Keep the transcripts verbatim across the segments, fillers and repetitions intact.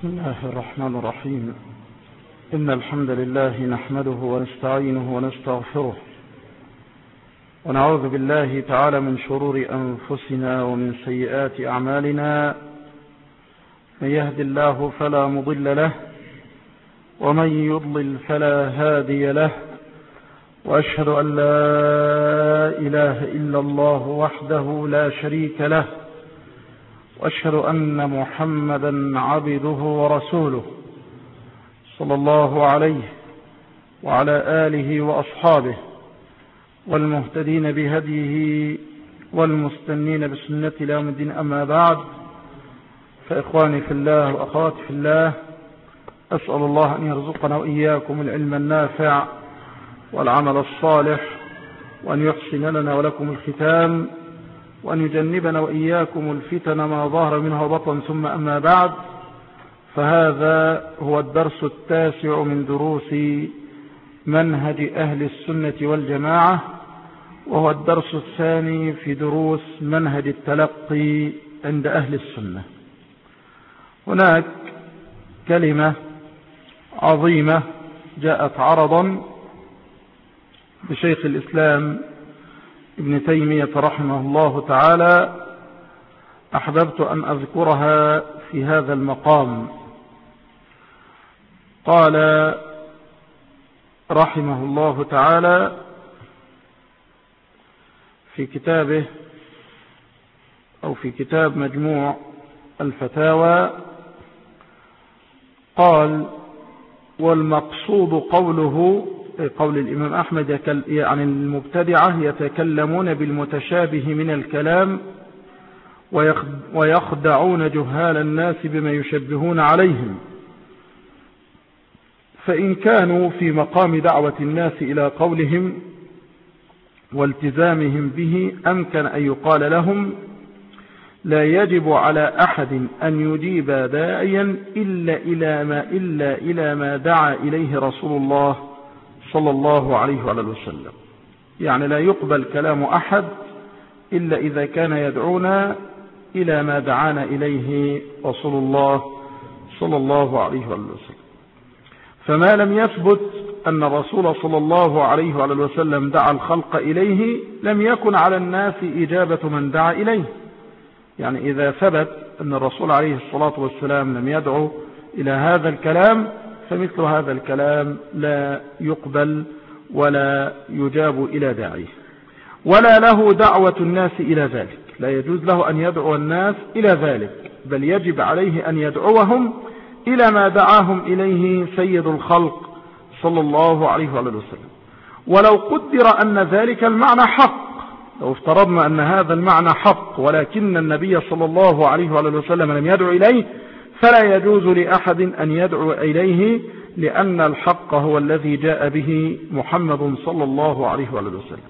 بسم الله الرحمن الرحيم. إن الحمد لله نحمده ونستعينه ونستغفره ونعوذ بالله تعالى من شرور أنفسنا ومن سيئات أعمالنا. من يهد الله فلا مضل له ومن يضلل فلا هادي له، وأشهد أن لا إله إلا الله وحده لا شريك له، وأشهد أن محمدا عبده ورسوله صلى الله عليه وعلى آله وأصحابه والمهتدين بهديه والمستنين بسنة إلى يوم الدين. أما بعد، فإخواني في الله وأخواتي في الله، أسأل الله أن يرزقنا وإياكم العلم النافع والعمل الصالح، وأن يحسن لنا ولكم الختام، وأن يجنبنا وإياكم الفتن ما ظهر منها وبطن. ثم أما بعد، فهذا هو الدرس التاسع من دروس منهج أهل السنة والجماعة، وهو الدرس الثاني في دروس منهج التلقي عند أهل السنة. هناك كلمة عظيمة جاءت عرضا بشيخ الإسلام ابن تيمية رحمه الله تعالى، أحببت أن أذكرها في هذا المقام. قال رحمه الله تعالى في كتابه أو في كتاب مجموع الفتاوى، قال: والمقصود قوله، قول الإمام أحمد عن المبتدعة: يتكلمون بالمتشابه من الكلام ويخدعون جهال الناس بما يشبهون عليهم، فإن كانوا في مقام دعوة الناس إلى قولهم والتزامهم به أمكن أن يقال لهم: لا يجب على أحد أن يجيب داعيا إلا إلى ما, إلا إلى ما دعا إليه رسول الله صلى الله عليه وعلى وسلم. يعني لا يقبل كلام أحد إلا إذا كان يدعونا إلى ما دعانا إليه رسول الله صلى الله عليه وعلى وسلم. فما لم يثبت أن الرسول صلى الله عليه وعلى وسلم دعا الخلق إليه لم يكن على الناس إجابة من دعا إليه. يعني إذا ثبت أن الرسول عليه الصلاة والسلام لم يدعو إلى هذا الكلام، فمثل هذا الكلام لا يقبل ولا يجاب إلى داعيه، ولا له دعوة الناس إلى ذلك. لا يجوز له أن يدعو الناس إلى ذلك، بل يجب عليه أن يدعوهم إلى ما دعاهم إليه سيد الخلق صلى الله عليه وسلم. ولو قدر أن ذلك المعنى حق، لو افترضنا أن هذا المعنى حق ولكن النبي صلى الله عليه وسلم لم يدعو إليه، فلا يجوز لأحد أن يدعو إليه، لأن الحق هو الذي جاء به محمد صلى الله عليه وسلم.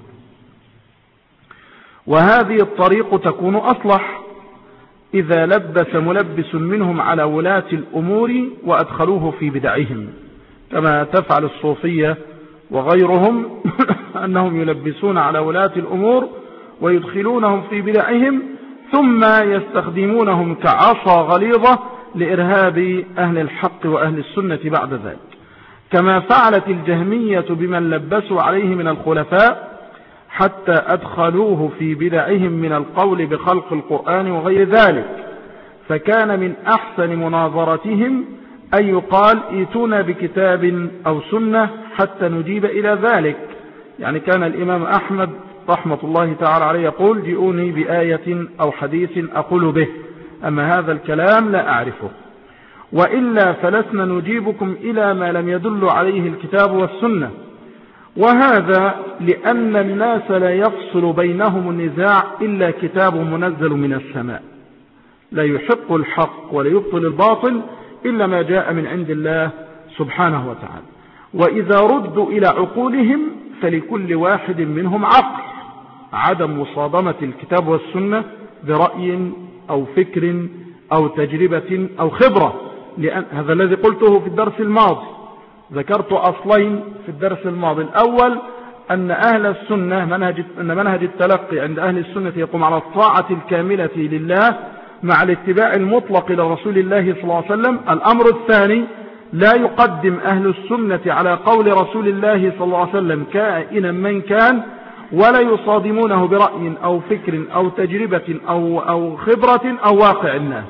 وهذه الطريق تكون أصلح إذا لبس ملبس منهم على ولاة الأمور وأدخلوه في بدعهم، كما تفعل الصوفية وغيرهم أنهم يلبسون على ولاة الأمور ويدخلونهم في بدعهم، ثم يستخدمونهم كعصا غليظة لإرهاب أهل الحق وأهل السنة بعد ذلك، كما فعلت الجهمية بمن لبسوا عليه من الخلفاء حتى أدخلوه في بدعهم من القول بخلق القرآن وغير ذلك. فكان من أحسن مناظرتهم أن يقال: ائتونا بكتاب أو سنة حتى نجيب إلى ذلك. يعني كان الإمام أحمد رحمة الله تعالى عليه يقول: جئوني بآية أو حديث أقول به، أما هذا الكلام لا أعرفه، وإلا فلسنا نجيبكم إلى ما لم يدل عليه الكتاب والسنة. وهذا لأن الناس لا يفصل بينهم النزاع إلا كتاب منزل من السماء، لا يحق الحق ولا يبطل الباطل إلا ما جاء من عند الله سبحانه وتعالى. وإذا ردوا إلى عقولهم فلكل واحد منهم عقل، عدم مصادمة الكتاب والسنة برأي أو فكر أو تجربة أو خبرة. لأن هذا الذي قلته في الدرس الماضي، ذكرت أصلين في الدرس الماضي: الأول أن أهل السنة منهج أن منهج التلقي عند أهل السنة يقوم على الطاعة الكاملة لله مع الاتباع المطلق لرسول الله صلى الله عليه وسلم. الأمر الثاني: لا يقدم أهل السنة على قول رسول الله صلى الله عليه وسلم كائنا من كان، ولا يصادمونه برأي أو فكر أو تجربة أو, أو خبرة أو واقع الناس،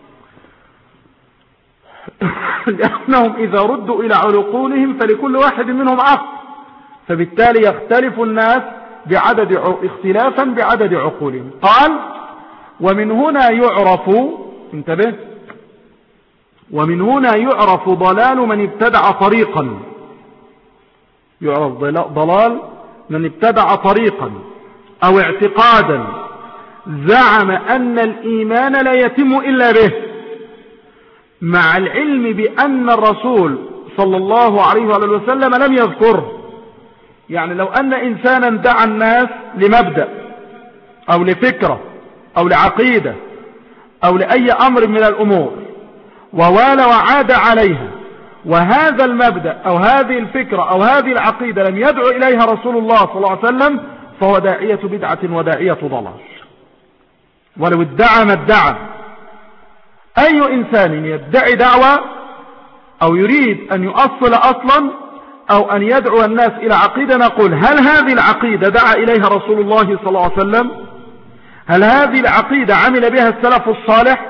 لأنهم إذا ردوا إلى عقولهم فلكل واحد منهم عقل، فبالتالي يختلف الناس بعدد اختلافا بعدد عقولهم. قال: ومن هنا يعرف، انتبه، ومن هنا يعرف ضلال من ابتدع طريقا، يعرف ضلال من ابتدع طريقا أو اعتقادا زعم أن الإيمان لا يتم إلا به، مع العلم بأن الرسول صلى الله عليه وسلم لم يذكره. يعني لو أن إنسانا دعا الناس لمبدأ أو لفكرة أو لعقيدة أو لأي أمر من الأمور ووال وعاد عليها، وهذا المبدأ أو هذه الفكرة أو هذه العقيدة لم يدعو إليها رسول الله صلى الله عليه وسلم، فهو داعية بدعة وداعية ضلال، ولو ادعى ما ادعى. أي إنسان يدعي دعوة أو يريد أن يؤصل أصلا أو أن يدعو الناس إلى عقيدة، نقول: هل هذه العقيدة دعا إليها رسول الله صلى الله عليه وسلم؟ هل هذه العقيدة عمل بها السلف الصالح؟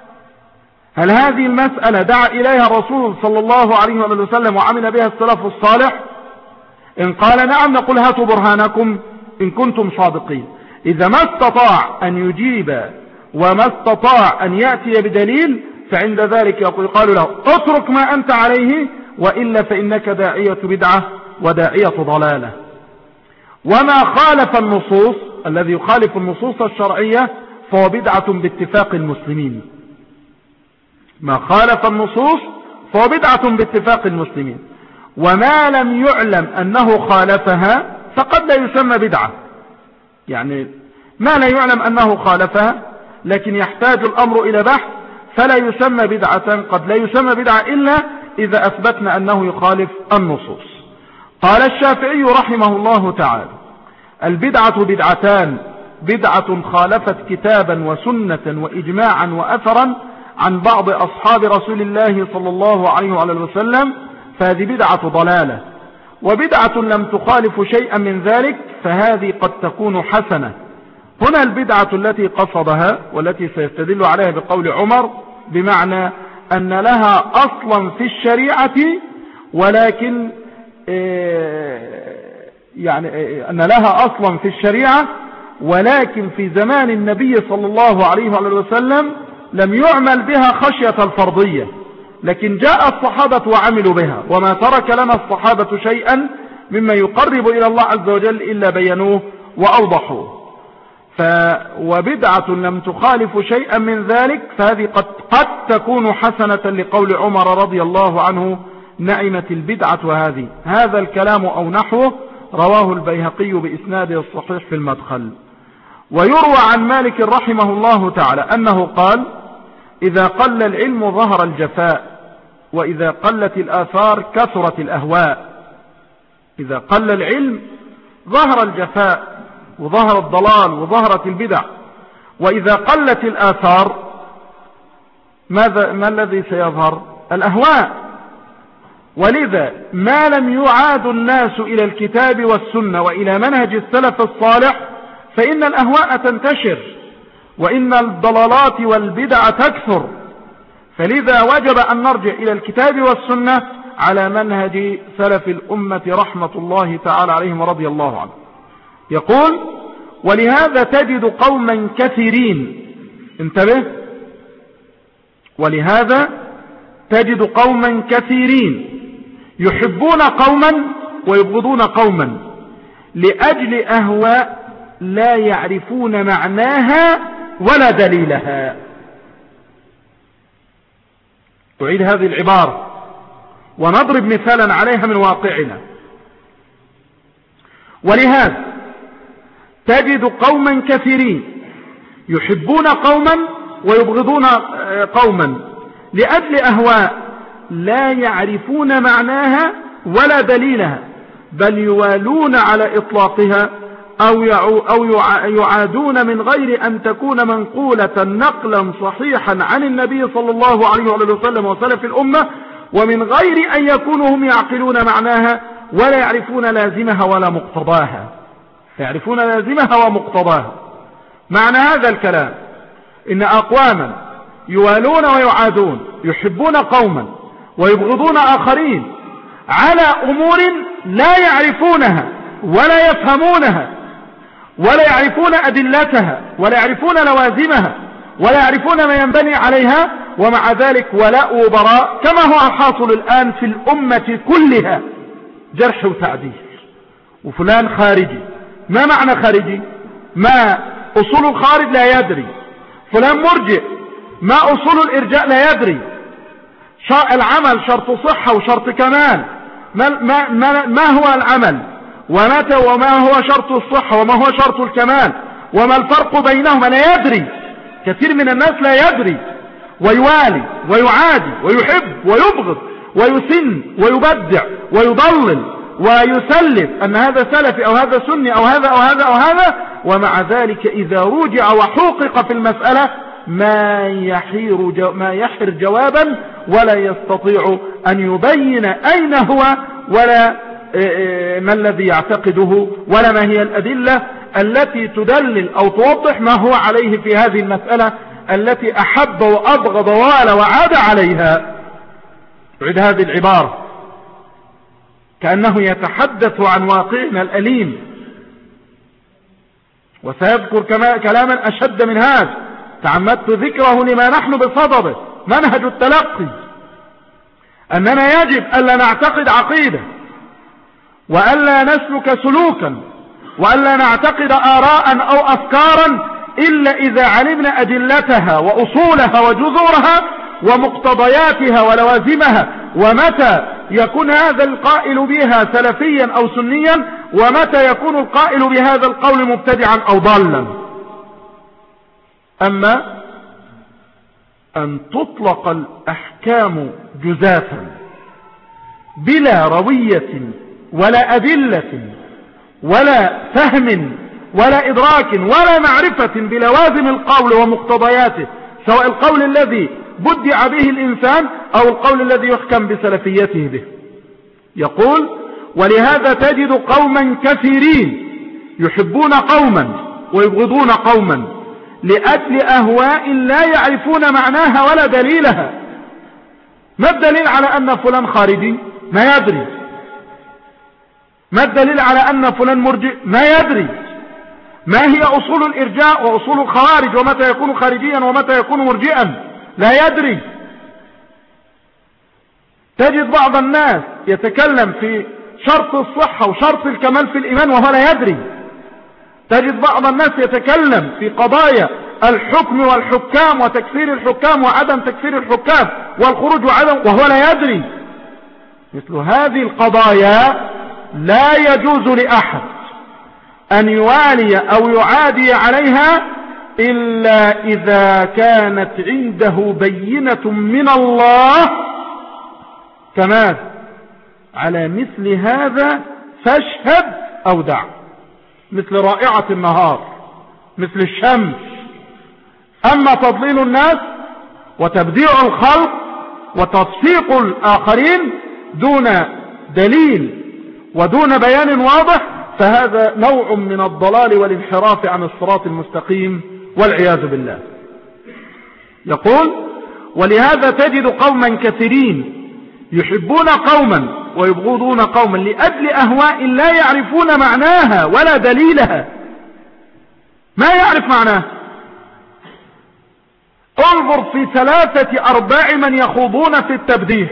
هل هذه المسألة دعا إليها الرسول صلى الله عليه وسلم وعمل بها السلف الصالح؟ إن قال نعم، نقول: هاتوا برهانكم إن كنتم صادقين. إذا ما استطاع أن يجيب وما استطاع أن يأتي بدليل، فعند ذلك يقال له: اترك ما أنت عليه، وإلا فإنك داعية بدعة وداعية ضلالة. وما خالف النصوص، الذي يخالف النصوص الشرعية، فهو بدعة باتفاق المسلمين. ما خالف النصوص فهو بدعة باتفاق المسلمين، وما لم يعلم أنه خالفها فقد لا يسمى بدعة. يعني ما لا يعلم أنه خالفها لكن يحتاج الأمر إلى بحث، فلا يسمى بدعة، قد لا يسمى بدعة إلا إذا أثبتنا أنه يخالف النصوص. قال الشافعي رحمه الله تعالى: البدعة بدعتان: بدعة خالفت كتابا وسنة وإجماعا وأثرا عن بعض أصحاب رسول الله صلى الله عليه وسلم، فهذه بدعة ضلالة. وبدعة لم تخالف شيئا من ذلك، فهذه قد تكون حسنة. هنا البدعة التي قصدها والتي سيستدل عليها بقول عمر، بمعنى أن لها أصلا في الشريعة، ولكن يعني أن لها أصلا في الشريعة ولكن في زمان النبي صلى الله عليه وسلم لم يعمل بها خشية الفرضية، لكن جاء الصحابة وعملوا بها، وما ترك لنا الصحابة شيئا مما يقرب إلى الله عز وجل إلا بينوه وأوضحوه. ف وبدعة لم تخالف شيئا من ذلك، فهذه قد, قد تكون حسنة، لقول عمر رضي الله عنه: نعمت البدعة هذه. هذا الكلام أو نحوه رواه البيهقي بإسناده الصحيح في المدخل. ويروى عن مالك رحمه الله تعالى أنه قال: إذا قل العلم ظهر الجفاء، وإذا قلت الآثار كثرت الأهواء. إذا قل العلم ظهر الجفاء وظهر الضلال وظهرت البدع، وإذا قلت الآثار ماذا ما الذي سيظهر؟ الأهواء. ولذا ما لم يعاد الناس إلى الكتاب والسنة وإلى منهج السلف الصالح فإن الأهواء تنتشر، وإن الضلالات والبدع تكثر. فلذا وجب أن نرجع إلى الكتاب والسنة على منهج سلف الأمة رحمة الله تعالى عليهم ورضي الله عنه. يقول: ولهذا تجد قوما كثيرين، انتبه، ولهذا تجد قوما كثيرين يحبون قوما ويبغضون قوما لأجل أهواء لا يعرفون معناها ولا دليلها. أعيد هذه العبارة ونضرب مثالا عليها من واقعنا. ولهذا تجد قوما كثيرين يحبون قوما ويبغضون قوما لأجل أهواء لا يعرفون معناها ولا دليلها، بل يوالون على إطلاقها أو أو يعادون من غير أن تكون منقولة نقلا صحيحا عن النبي صلى الله عليه وسلم وسلف الأمة، ومن غير أن يكونوا هم يعقلون معناها ولا يعرفون لازمها ولا مقتضاها. يعرفون لازمها ومقتضاها. معنى هذا الكلام إن أقواما يوالون ويعادون، يحبون قوما ويبغضون آخرين على أمور لا يعرفونها ولا يفهمونها ولا يعرفون أدلتها ولا يعرفون لوازمها ولا يعرفون ما ينبني عليها، ومع ذلك ولاء وبراء كما هو الحاصل الآن في الأمة كلها، جرح وتعديل. وفلان خارجي، ما معنى خارجي؟ ما أصول الخارج لا يدري. فلان مرجئ، ما أصول الإرجاء لا يدري. العمل شرط صحة وشرط كمال، ما, ما, ما, ما هو العمل ومتى وما هو شرط الصحة وما هو شرط الكمال وما الفرق بينهما لا يدري. كثير من الناس لا يدري، ويوالي ويعادي ويحب ويبغض ويسن ويبدع ويضلل ويسلف أن هذا سلفي أو هذا سني أو هذا أو هذا أو هذا، ومع ذلك إذا رجع وحوقق في المسألة ما يحير جو ما يحر جوابا ولا يستطيع أن يبين أين هو ولا ما الذي يعتقده ولا ما هي الأدلة التي تدلل أو توضح ما هو عليه في هذه المسألة التي أحب وأبغض ووال وعاد عليها. عد هذه العبارة كأنه يتحدث عن واقعنا الأليم، وسيذكر كلاما أشد من هذا تعمدت ذكره لما نحن بصدده، منهج التلقي، أننا يجب ألا نعتقد عقيدة وألا نسلك سلوكا وألا نعتقد آراء أو أفكارا إلا إذا علمنا أدلتها وأصولها وجذورها ومقتضياتها ولوازمها، ومتى يكون هذا القائل بها سلفيا أو سنيا ومتى يكون القائل بهذا القول مبتدعا أو ضالا. أما أن تطلق الأحكام جزافا بلا روية ولا أدلة ولا فهم ولا إدراك ولا معرفة بلوازم القول ومقتضياته، سواء القول الذي بدع به الإنسان أو القول الذي يحكم بسلفيته به. يقول: ولهذا تجد قوما كثيرين يحبون قوما ويبغضون قوما لأجل أهواء لا يعرفون معناها ولا دليلها. ما الدليل على أن فلان خارجي؟ ما يدري. ما الدليل على أن فلان مرجئ؟ ما يدري. ما هي أصول الإرجاء وأصول الخوارج ومتى يكون خارجيا ومتى يكون مرجئا؟ لا يدري. تجد بعض الناس يتكلم في شرط الصحة وشرط الكمال في الإيمان وهو لا يدري. تجد بعض الناس يتكلم في قضايا الحكم والحكام وتكفير الحكام وعدم تكفير الحكام والخروج وعدم وهو لا يدري. مثل هذه القضايا لا يجوز لأحد أن يوالي أو يعادي عليها إلا إذا كانت عنده بينة من الله. كما على مثل هذا فاشهد أو دع، مثل رائعة النهار، مثل الشمس. أما تضليل الناس وتبديع الخلق وتصفيق الآخرين دون دليل ودون بيان واضح فهذا نوع من الضلال والانحراف عن الصراط المستقيم والعياذ بالله. يقول: ولهذا تجد قوما كثيرين يحبون قوما ويبغضون قوما لأجل أهواء لا يعرفون معناها ولا دليلها. ما يعرف معناه. انظر في ثلاثة أرباع من يخوضون في التبديح،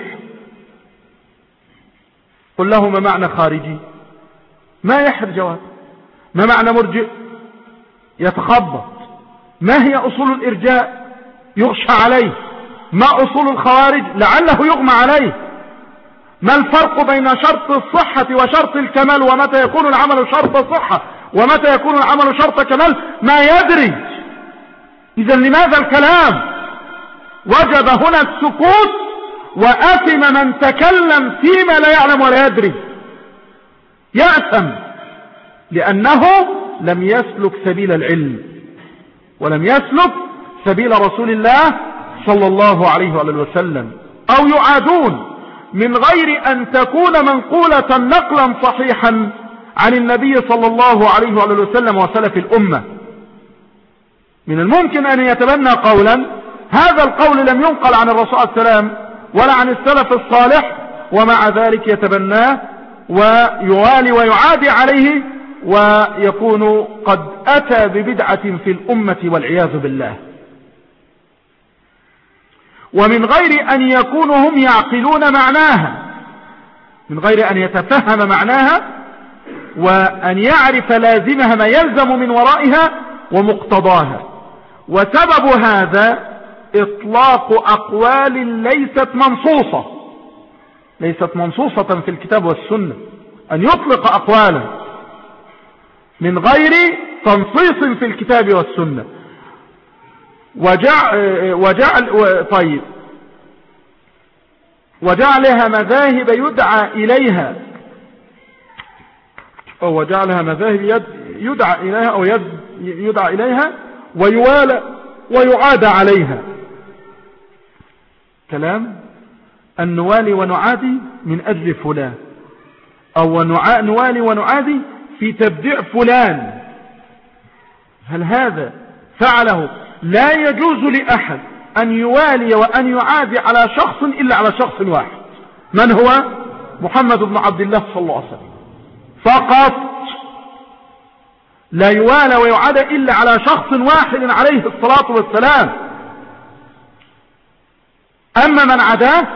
قل له ما معنى خارجي؟ ما يحر جواب. ما معنى مرجئ؟ يتخبط. ما هي أصول الإرجاء؟ يغشى عليه. ما أصول الخوارج؟ لعله يغمى عليه. ما الفرق بين شرط الصحة وشرط الكمال ومتى يكون العمل شرط صحة ومتى يكون العمل شرط كمال؟ ما يدري. إذن لماذا الكلام؟ وجب هنا السكوت، وأثم من تكلم فيما لا يعلم ولا يدري. يأثم لأنه لم يسلك سبيل العلم ولم يسلك سبيل رسول الله صلى الله عليه وآله وسلم، أو يعادون من غير أن تكون منقولة نقلا صحيحا عن النبي صلى الله عليه وآله وسلم وسلف الأمة. من الممكن أن يتبنى قولا هذا القول لم ينقل عن الرسول صلى الله عليه وسلم ولا عن السلف الصالح، ومع ذلك يتبناه ويوالي ويعادي عليه، ويكون قد أتى ببدعة في الأمة والعياذ بالله. ومن غير أن يكونوا هم يعقلون معناها، من غير أن يتفهم معناها وأن يعرف لازمها ما يلزم من ورائها ومقتضاها. وسبب هذا إطلاق أقوال ليست منصوصة ليست منصوصة في الكتاب والسنة، أن يطلق أقوالا من غير تنصيص في الكتاب والسنة. وجعل, وجعل طيب وجعلها مذاهب يدعى إليها أو وجعلها مذاهب يدعى إليها أو يدعى إليها ويوالى ويعاد عليها. كلام أن نوالي ونعادي من أجل فلان، أو نوالي ونعادي في تبديع فلان. هل هذا فعله؟ لا يجوز لأحد أن يوالي وأن يعادي على شخص إلا على شخص واحد، من هو؟ محمد بن عبد الله صلى الله عليه وسلم فقط. لا يوالى ويعادى إلا على شخص واحد عليه الصلاة والسلام. أما من عداه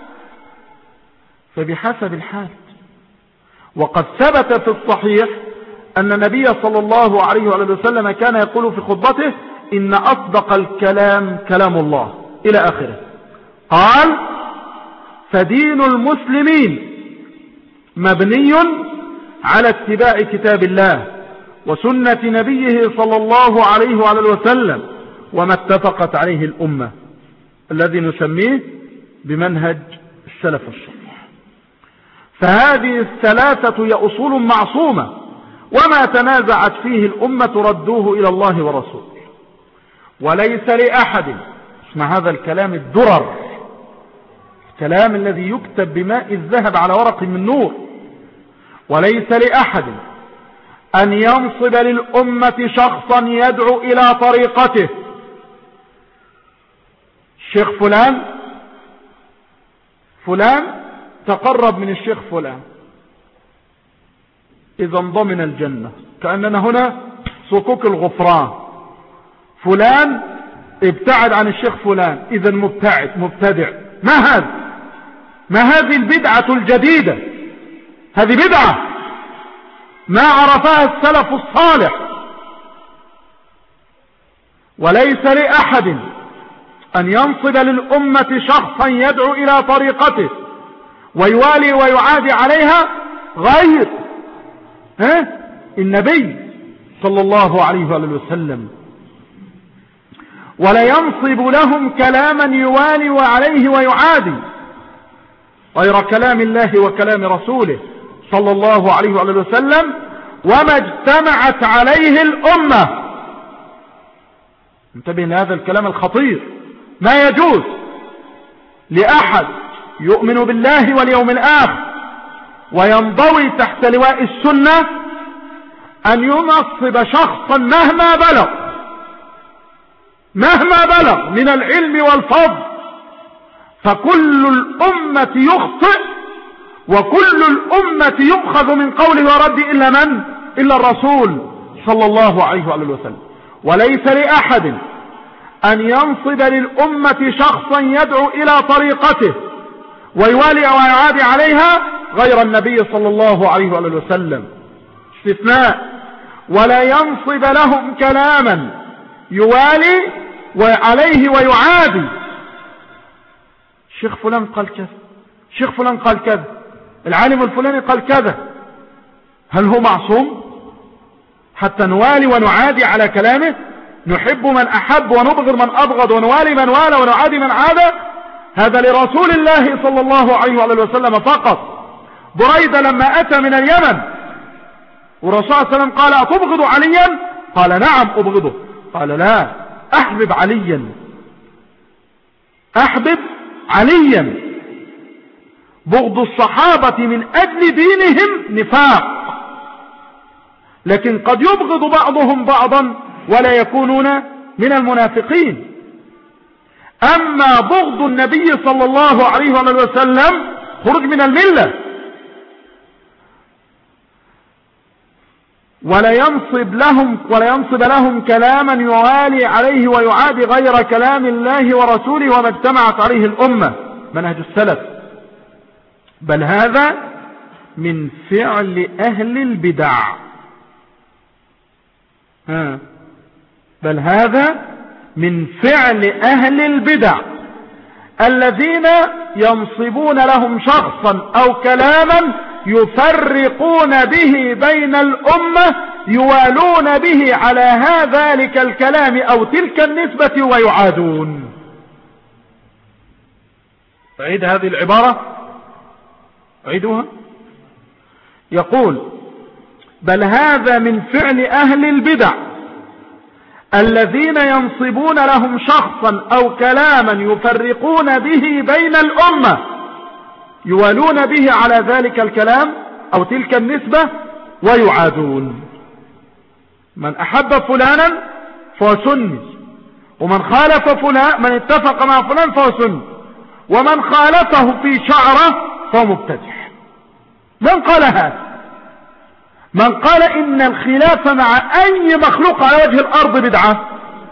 فبحسب الحال. وقد ثبت في الصحيح أن النبي صلى الله عليه وسلم كان يقول في خطبته إن أصدق الكلام كلام الله إلى آخره. قال فدين المسلمين مبني على اتباع كتاب الله وسنة نبيه صلى الله عليه وسلم وما اتفقت عليه الأمة، الذي نسميه بمنهج السلف الصالح. فهذه الثلاثة هي أصول معصومة، وما تنازعت فيه الأمة ردوه إلى الله ورسوله. وليس لأحد، اسمع هذا الكلام الدرر، الكلام الذي يكتب بماء الذهب على ورق من نور، وليس لأحد أن ينصب للأمة شخصا يدعو إلى طريقته. الشيخ فلان فلان تقرب من الشيخ فلان إذا ضمن الجنة، كأننا هنا صكوك الغفران. فلان ابتعد عن الشيخ فلان إذا مبتعد مبتدع. ما هذا؟ ما هذه البدعة الجديدة؟ هذه بدعة ما عرفها السلف الصالح. وليس لأحد أن ينصب للأمة شخصا يدعو إلى طريقته ويوالي ويعادي عليها غير ها؟ النبي صلى الله عليه وسلم. ولا ينصب لهم كلاما يوالي وعليه ويعادي غير كلام الله وكلام رسوله صلى الله عليه وسلم وما اجتمعت عليه الأمة. انتبه لهذا الكلام الخطير. ما يجوز لأحد يؤمن بالله واليوم الآخر وينضوي تحت لواء السنة أن ينصب شخصا مهما بلغ مهما بلغ من العلم والفضل، فكل الأمة يخطئ وكل الأمة يؤخذ من قوله ورد إلا من؟ إلا الرسول صلى الله عليه وسلم. وليس لأحد أن ينصب للأمة شخصا يدعو إلى طريقته ويوالي ويعادي عليها غير النبي صلى الله عليه وسلم. استثناء. ولا ينصب لهم كلاما يوالي وعليه ويعادي. الشيخ فلان قال كذا، الشيخ فلان قال كذا، العالم الفلاني قال كذا. هل هو معصوم حتى نوالي ونعادي على كلامه؟ نحب من أحب ونبغض من أبغض ونوالي من والى ونعادي من عادى؟ هذا لرسول الله صلى الله عليه وسلم فقط. بريدة لما أتى من اليمن والرسول صلى الله عليه وسلم قال أتبغض عليا؟ قال نعم أبغضه. قال لا، أحبب عليا، أحبب عليا. بغض الصحابة من أجل دينهم نفاق، لكن قد يبغض بعضهم بعضا ولا يكونون من المنافقين. أما بغض النبي صلى الله عليه وسلم خروج من الملة. ولا ينصب لهم ولا ينصب لهم كلاما يوالي عليه ويعادي غير كلام الله ورسوله وما اجتمعت عليه الأمة، منهج السلف. بل هذا من فعل أهل البدع. ها بل هذا من فعل أهل البدع الذين ينصبون لهم شخصا أو كلاما يفرقون به بين الأمة، يوالون به على ذلك الكلام أو تلك النسبة ويعادون. أعيد هذه العبارة، أعيدها. يقول بل هذا من فعل أهل البدع الذين ينصبون لهم شخصا أو كلاما يفرقون به بين الأمة، يوالون به على ذلك الكلام أو تلك النسبة ويعادون. من أحب فلانا فهو سني، ومن خالف فلان، من اتفق مع فلان فهو سني، ومن خالفه في شعره فهو مبتدع. من قال هذا؟ من قال إن الخلاف مع أي مخلوق على وجه الأرض بدعة؟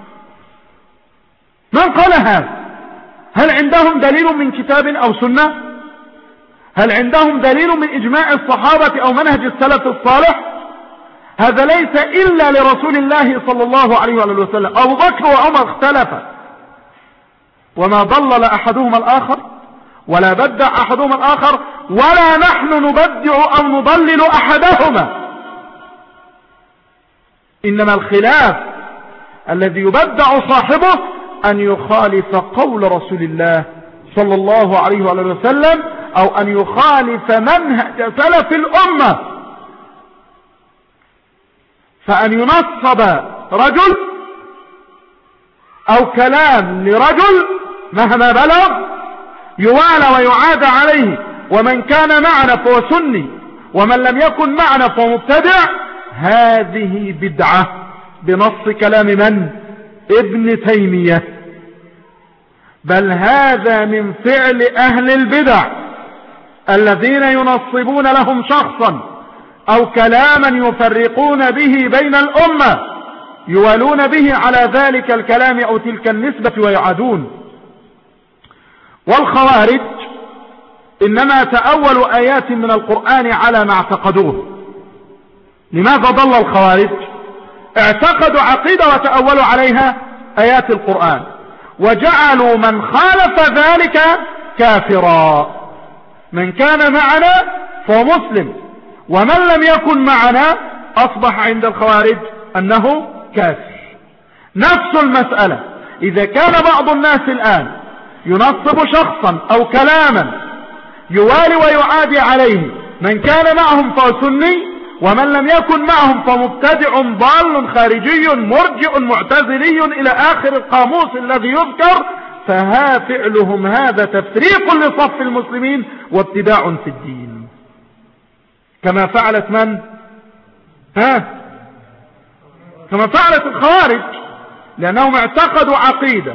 من قال هذا؟ هل عندهم دليل من كتاب أو سنة؟ هل عندهم دليل من إجماع الصحابة أو منهج السلف الصالح؟ هذا ليس إلا لرسول الله صلى الله عليه وسلم. أبو بكر وعمر اختلفا وما ضلل أحدهما الآخر ولا بدع أحدهما الآخر، ولا نحن نبدع أو نضلل أحدهما. إنما الخلاف الذي يبدع صاحبه أن يخالف قول رسول الله صلى الله عليه وسلم أو أن يخالف منهج سلف الأمة. فأن ينصب رجل أو كلام لرجل مهما بلغ يوالى ويعاد عليه، ومن كان معنا فهو سني ومن لم يكن معنا فهو مبتدع، هذه بدعة بنص كلام من؟ ابن تيمية. بل هذا من فعل أهل البدع الذين ينصبون لهم شخصا أو كلاما يفرقون به بين الأمة، يوالون به على ذلك الكلام أو تلك النسبة ويعادون. والخوارج إنما تأولوا آيات من القرآن على ما اعتقدوه. لماذا ضل الخوارج؟ اعتقدوا عقيدة وتأولوا عليها آيات القرآن، وجعلوا من خالف ذلك كافرا. من كان معنا فهو مسلم، ومن لم يكن معنا أصبح عند الخوارج أنه كافر. نفس المسألة إذا كان بعض الناس الآن ينصب شخصا أو كلاما يوالي ويعادي عليه، من كان معهم فهو سني، ومن لم يكن معهم فمبتدع ضال خارجي مرجئ معتزلي إلى آخر القاموس الذي يذكر. فها فعلهم هذا تفريق لصف المسلمين وابتداع في الدين، كما فعلت من؟ ها كما فعلت الخوارج، لأنهم اعتقدوا عقيدة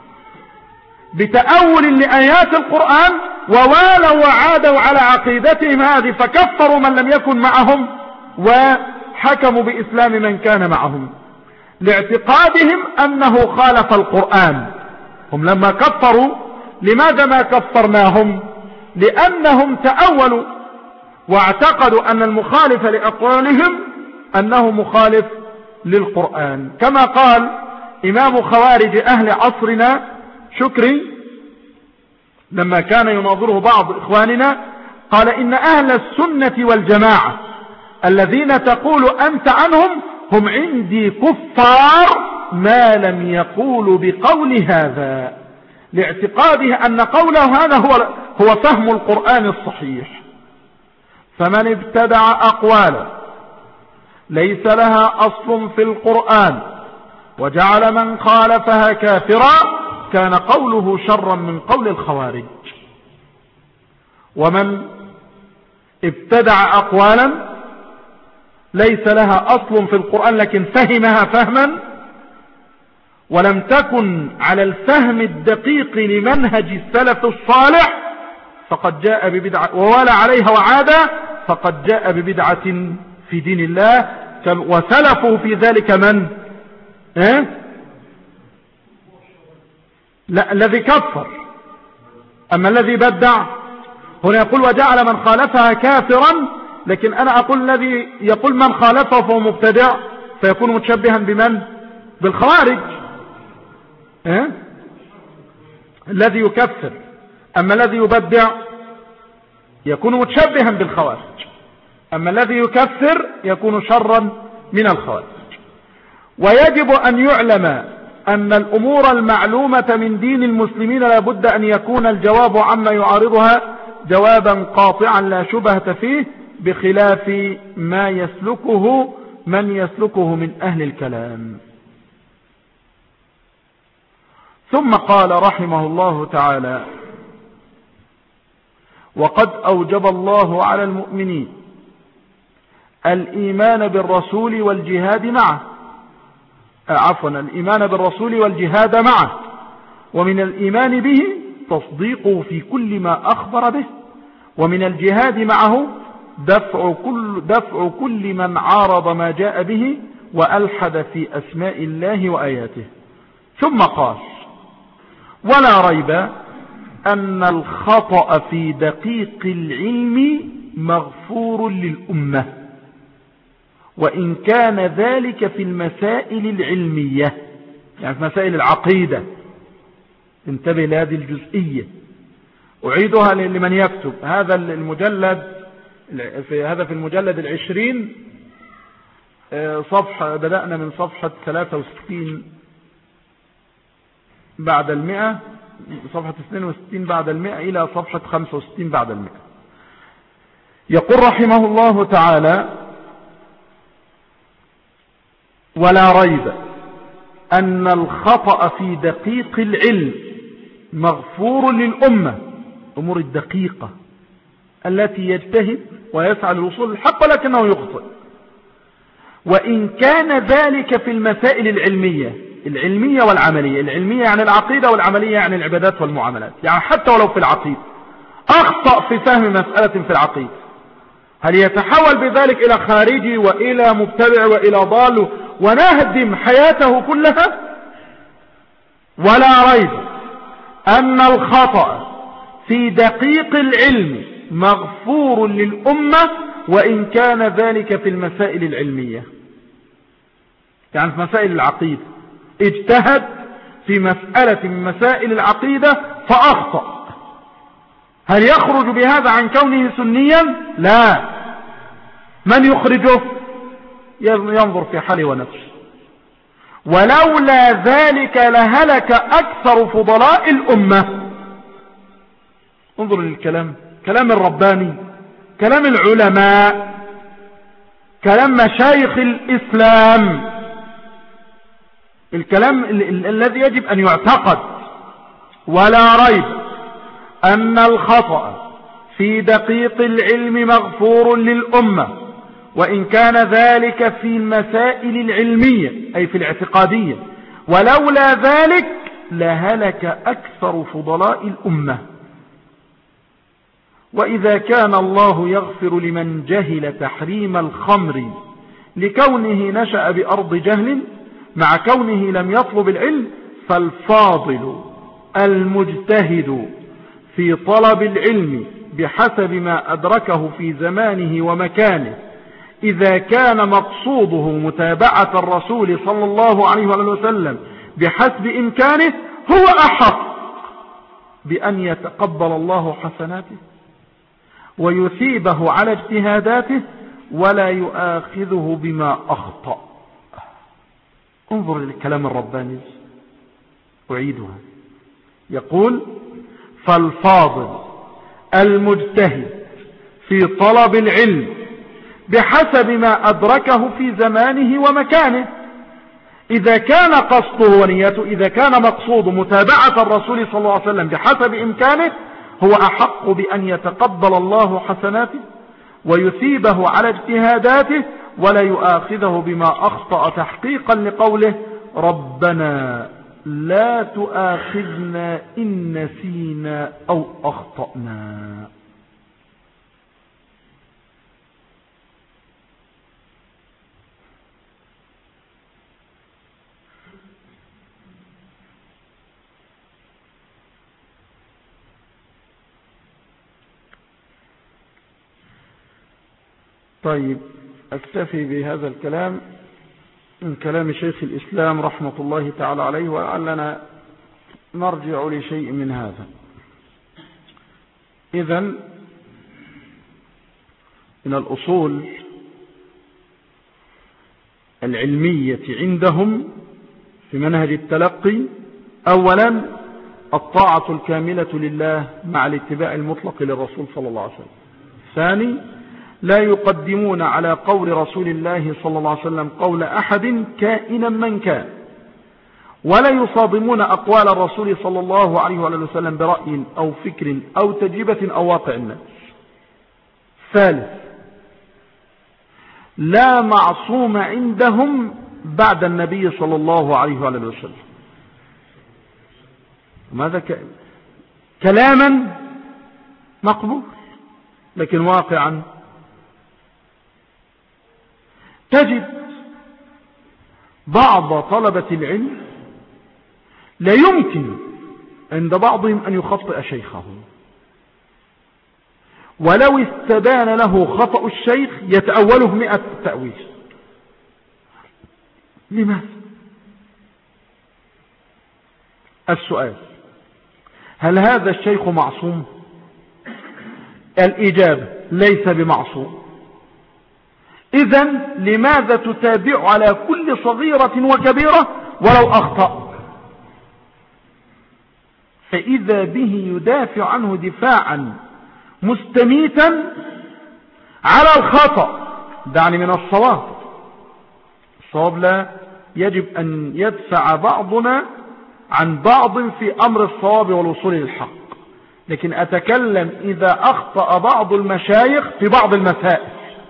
بتأول لآيات القرآن ووالوا وعادوا على عقيدتهم هذه، فكفروا من لم يكن معهم وحكموا بإسلام من كان معهم لاعتقادهم أنه خالف القرآن. هم لما كفروا لماذا ما كفرناهم؟ لأنهم تأولوا واعتقدوا أن المخالف لأقوالهم أنه مخالف للقرآن، كما قال إمام خوارج أهل عصرنا شكري لما كان يناظره بعض إخواننا، قال إن أهل السنة والجماعة الذين تقول أنت عنهم هم عندي كفار ما لم يقولوا بقول هذا، لاعتقاده أن قوله هذا هو, هو فهم القرآن الصحيح. فمن ابتدع أقوالا ليس لها أصل في القرآن وجعل من خالفها كافرا كان قوله شرا من قول الخوارج. ومن ابتدع أقوالا ليس لها أصل في القرآن لكن فهمها فهما ولم تكن على الفهم الدقيق لمنهج السلف الصالح فقد جاء ببدعة، وولى عليها وعاد فقد جاء ببدعة في دين الله. وسلفه في ذلك من اه؟ لا الذي كفر. أما الذي بدع هنا يقول وجعل من خالفها كافرا، لكن أنا أقول الذي يقول من خالفه فهو مبتدع فيكون متشبها بمن؟ بالخوارج. اه؟ الذي يكفر. أما الذي يبدع يكون متشبها بالخوارج، أما الذي يكفر يكون شرا من الخوارج. ويجب أن يعلم أن الأمور المعلومة من دين المسلمين لا بد أن يكون الجواب عما يعارضها جوابا قاطعا لا شبهة فيه، بخلاف ما يسلكه من يسلكه من أهل الكلام. ثم قال رحمه الله تعالى: وقد أوجب الله على المؤمنين الإيمان بالرسول والجهاد معه عفوا الإيمان بالرسول والجهاد معه، ومن الإيمان به تصديقه في كل ما أخبر به، ومن الجهاد معه دفع كل, دفع كل من عارض ما جاء به وألحد في أسماء الله وآياته. ثم قال: ولا ريب أن الخطأ في دقيق العلم مغفور للأمة، وإن كان ذلك في المسائل العلمية، يعني في مسائل العقيدة. انتبه لهذه الجزئية، أعيدها لمن يكتب. هذا المجلد في هذا في المجلد العشرين صفحة، بدأنا من صفحة ثلاثة وستين بعد المئة، صفحة اثنين وستين بعد المئة إلى صفحة خمسة وستين بعد المئة. يقول رحمه الله تعالى: ولا ريب أن الخطأ في دقيق العلم مغفور للأمة، أمور الدقيقة التي يجتهد ويسعى للوصول للحق ولكنه يخطئ، وإن كان ذلك في المسائل العلمية العلمية والعملية. العلمية يعني العقيدة، والعملية يعني العبادات والمعاملات. يعني حتى ولو في العقيدة أخطأ في فهم مسألة في العقيدة، هل يتحول بذلك إلى خارجي وإلى مبتدع وإلى ضال ونهدم حياته كلها؟ ولا ريب أن الخطأ في دقيق العلم مغفور للأمة، وإن كان ذلك في المسائل العلمية. يعني في مسائل العقيدة اجتهد في مسألة من مسائل العقيدة فأخطأ، هل يخرج بهذا عن كونه سنيا؟ لا. من يخرجه؟ ينظر في حاله ونفسه. ولولا ذلك لهلك أكثر فضلاء الأمة. انظر للكلام، كلام الرباني، كلام العلماء، كلام مشايخ الإسلام، الكلام الذي يجب أن يعتقد. ولا ريب أن الخطأ في دقيق العلم مغفور للأمة، وإن كان ذلك في المسائل العلمية أي في الاعتقادية، ولولا ذلك لهلك أكثر فضلاء الأمة. وإذا كان الله يغفر لمن جهل تحريم الخمر لكونه نشأ بأرض جهل مع كونه لم يطلب العلم، فالفاضل المجتهد في طلب العلم بحسب ما أدركه في زمانه ومكانه، إذا كان مقصوده متابعة الرسول صلى الله عليه وسلم بحسب إمكانه، هو أحق بأن يتقبل الله حسناته ويثيبه على اجتهاداته ولا يؤاخذه بما أخطأ. انظر للكلام الرباني، أعيدها. يقول: فالفاضل المجتهد في طلب العلم بحسب ما أدركه في زمانه ومكانه. إذا كان قصده ونيته، إذا كان مقصود متابعة الرسول صلى الله عليه وسلم بحسب إمكانه، هو أحق بأن يتقبل الله حسناته ويثيبه على اجتهاداته ولا يؤاخذه بما أخطأ، تحقيقا لقوله ربنا لا تؤاخذنا إن نسينا أو أخطأنا. طيب، أكتفي بهذا الكلام من كلام شيخ الإسلام رحمة الله تعالى عليه، ولعلنا نرجع لشيء من هذا. إذن من الأصول العلمية عندهم في منهج التلقي أولا الطاعة الكاملة لله مع الاتباع المطلق للرسول صلى الله عليه وسلم. ثاني، لا يقدمون على قول رسول الله صلى الله عليه وسلم قول أحد كائنا من كان، ولا يصادمون أقوال الرسول صلى الله عليه وسلم برأي أو فكر أو تجربة أو واقع الناس. ثالث، لا معصوم عندهم بعد النبي صلى الله عليه وسلم. ماذا ك... كلاما مقبول، لكن واقعا تجد بعض طلبة العلم لا يمكن عند بعضهم أن يخطئ شيخه، ولو استبان له خطأ الشيخ يتأوله مئة تأويل. لماذا؟ السؤال: هل هذا الشيخ معصوم؟ الإجابة: ليس بمعصوم. إذن لماذا تتابع على كل صغيرة وكبيرة ولو أخطأ؟ فإذا به يدافع عنه دفاعا مستميتا على الخطأ. دعني من الصواب. الصواب لا يجب أن يدفع بعضنا عن بعض في أمر الصواب والوصول للحق، لكن أتكلم إذا أخطأ بعض المشايخ في بعض المسائل.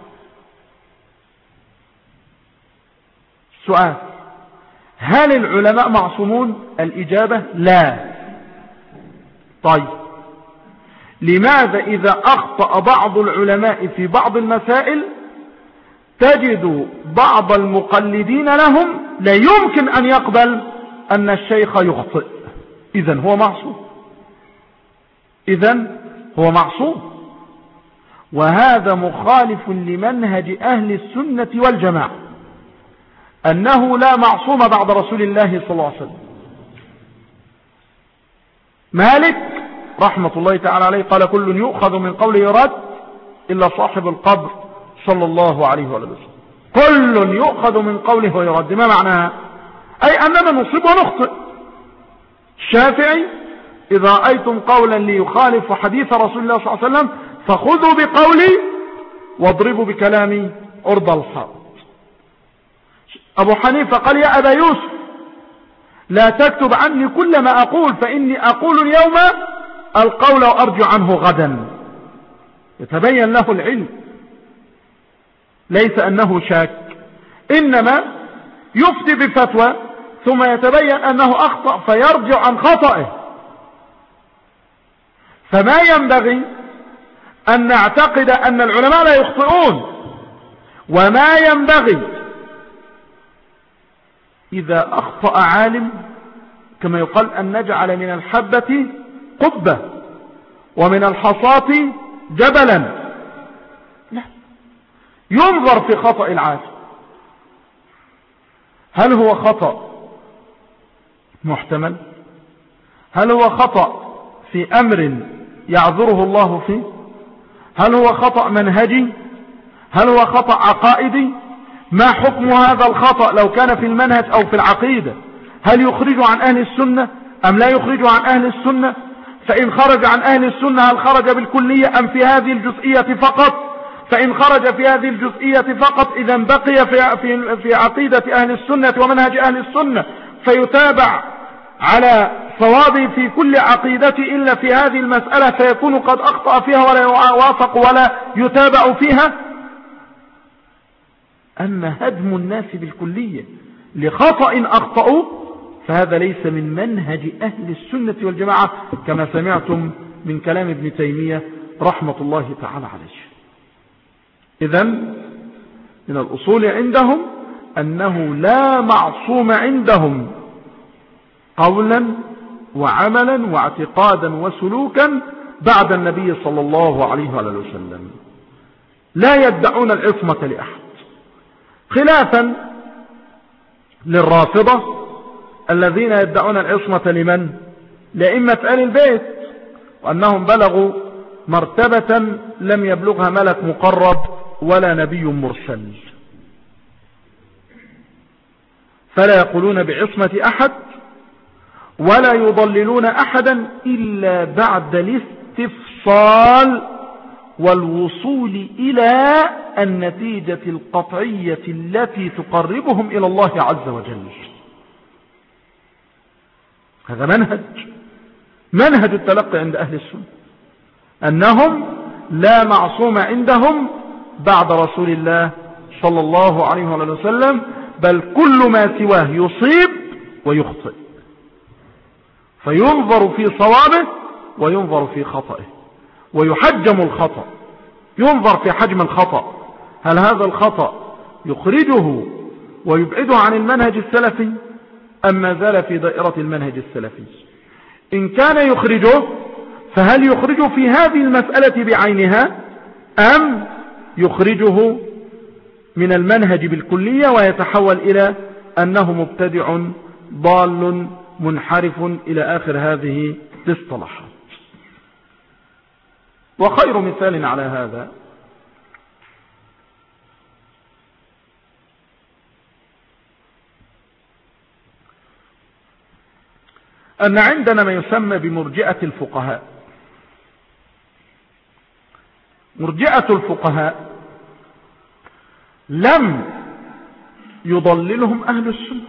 سؤال: هل العلماء معصومون؟ الإجابة: لا. طيب، لماذا إذا أخطأ بعض العلماء في بعض المسائل تجد بعض المقلدين لهم لا يمكن أن يقبل أن الشيخ يخطئ؟ إذن هو معصوم. إذن هو معصوم، وهذا مخالف لمنهج أهل السنة والجماعة، أنه لا معصوم بعد رسول الله صلى الله عليه وسلم. مالك رحمة الله تعالى عليه قال: كل يؤخذ من قوله يرد إلا صاحب القبر صلى الله عليه وسلم. كل يؤخذ من قوله ويرد، ما معناها؟ أي أننا نصيب ونخطئ. الشافعي: إذا رأيتم قولا ليخالف حديث رسول الله صلى الله عليه وسلم فخذوا بقولي واضربوا بكلامي أرض الحائط. أبو حنيفة قال: يا أبا يوسف، لا تكتب عني كل ما أقول، فإني أقول اليوم القول وأرجع عنه غدا. يتبين له العلم، ليس أنه شاك، إنما يفتي بفتوى ثم يتبين أنه أخطأ فيرجع عن خطئه. فما ينبغي أن نعتقد أن العلماء لا يخطئون، وما ينبغي إذا أخطأ عالم كما يقال أن نجعل من الحبة قبة ومن الحصاة جبلا. لا، ينظر في خطأ العالم، هل هو خطأ محتمل؟ هل هو خطأ في أمر يعذره الله فيه؟ هل هو خطأ منهجي؟ هل هو خطأ عقائدي؟ ما حكم هذا الخطأ لو كان في المنهج أو في العقيدة؟ هل يخرج عن أهل السنة أم لا يخرج عن أهل السنة؟ فإن خرج عن أهل السنة هل خرج بالكلية أم في هذه الجزئية فقط؟ فإن خرج في هذه الجزئية فقط إذا بقي في, في, في عقيدة أهل السنة ومنهج أهل السنة فيتابع على صوابه في كل عقيدة إلا في هذه المسألة فيكون قد أخطأ فيها ولا يوافق ولا يتابع فيها. أما هدم الناس بالكلية لخطأ أخطأوا فهذا ليس من منهج أهل السنة والجماعة كما سمعتم من كلام ابن تيمية رحمة الله تعالى عليه. إذن من الأصول عندهم أنه لا معصوم عندهم قولا وعملا واعتقادا وسلوكا بعد النبي صلى الله عليه وسلم، لا يدعون العصمة لأحد، خلافا للرافضة الذين يدعون العصمة لمن؟ لأئمة آل البيت، وأنهم بلغوا مرتبة لم يبلغها ملك مقرب ولا نبي مرسل، فلا يقولون بعصمة أحد ولا يضللون أحدا إلا بعد الاستفصال والوصول إلى النتيجة القطعية التي تقربهم إلى الله عز وجل. هذا منهج منهج التلقي عند أهل السنة، أنهم لا معصوم عندهم بعد رسول الله صلى الله عليه وسلم، بل كل ما سواه يصيب ويخطئ، فينظر في صوابه وينظر في خطئه ويحجم الخطأ، ينظر في حجم الخطأ، هل هذا الخطأ يخرجه ويبعده عن المنهج السلفي أم ما زال في دائرة المنهج السلفي؟ إن كان يخرجه فهل يخرجه في هذه المسألة بعينها أم يخرجه من المنهج بالكلية ويتحول إلى أنه مبتدع ضال منحرف إلى آخر هذه الاصطلاحات؟ وخير مثال على هذا أن عندنا ما يسمى بمرجئة الفقهاء. مرجئة الفقهاء لم يضللهم أهل السنة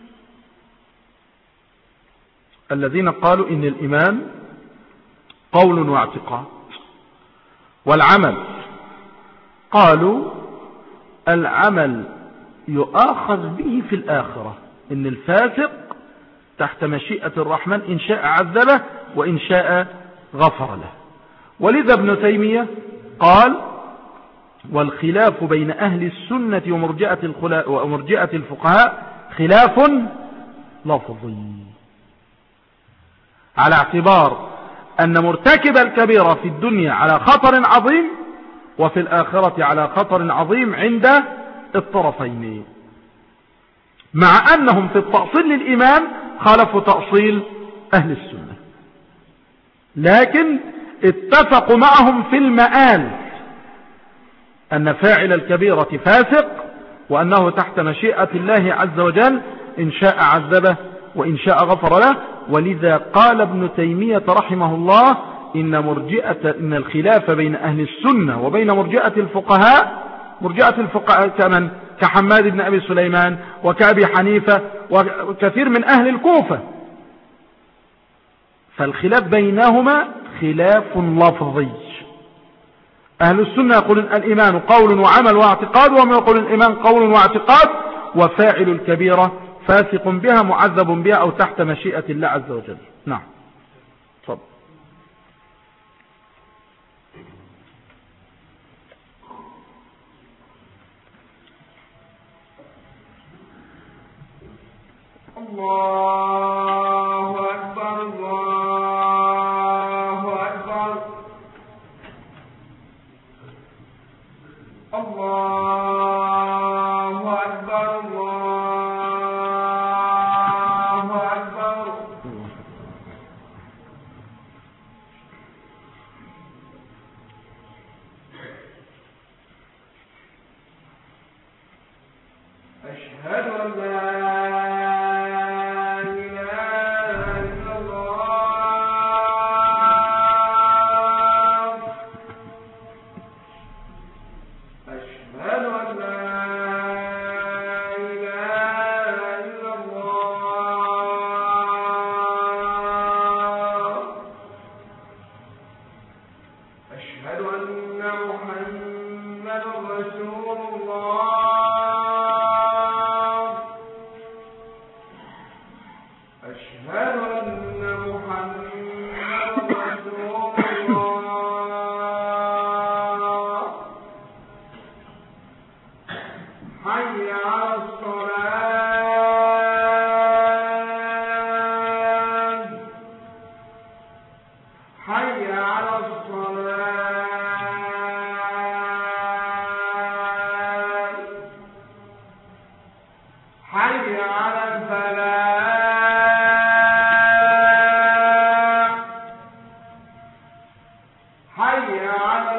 الذين قالوا إن الإيمان قول واعتقاد، والعمل قالوا العمل يؤاخذ به في الآخرة، إن الفاسق تحت مشيئة الرحمن إن شاء عذبه وإن شاء غفر له. ولذا ابن تيمية قال والخلاف بين أهل السنة ومرجئة ومرجئة الفقهاء خلاف لفظي، على اعتبار أن مرتكب الكبيرة في الدنيا على خطر عظيم وفي الآخرة على خطر عظيم عند الطرفين، مع أنهم في التأصيل للإيمان خالفوا تأصيل أهل السنة، لكن اتفقوا معهم في المآل أن فاعل الكبيرة فاسق وأنه تحت مشيئة الله عز وجل إن شاء عذبه وإن شاء غفر له. ولذا قال ابن تيمية رحمه الله إن مرجئة إن الخلاف بين أهل السنة وبين مرجئة الفقهاء، مرجئة الفقهاء كمن كحماد بن أبي سليمان وكأبي حنيفة وكثير من أهل الكوفة، فالخلاف بينهما خلاف لفظي. أهل السنة يقولون الإيمان قول وعمل واعتقاد، وهم يقولون الإيمان قول واعتقاد وفاعل الكبيرة فاسق بها معذب بها أو تحت مشيئة الله عز وجل. نعم طب. الله أكبر الله أكبر الله أكبر الله أكبر. أشهد أن لا أشهد أن محمدا رسول الله. أشهد أن محمدا رسول الله. حي على الصلاة. حي على الصلاة. حي على الفلاح. حي على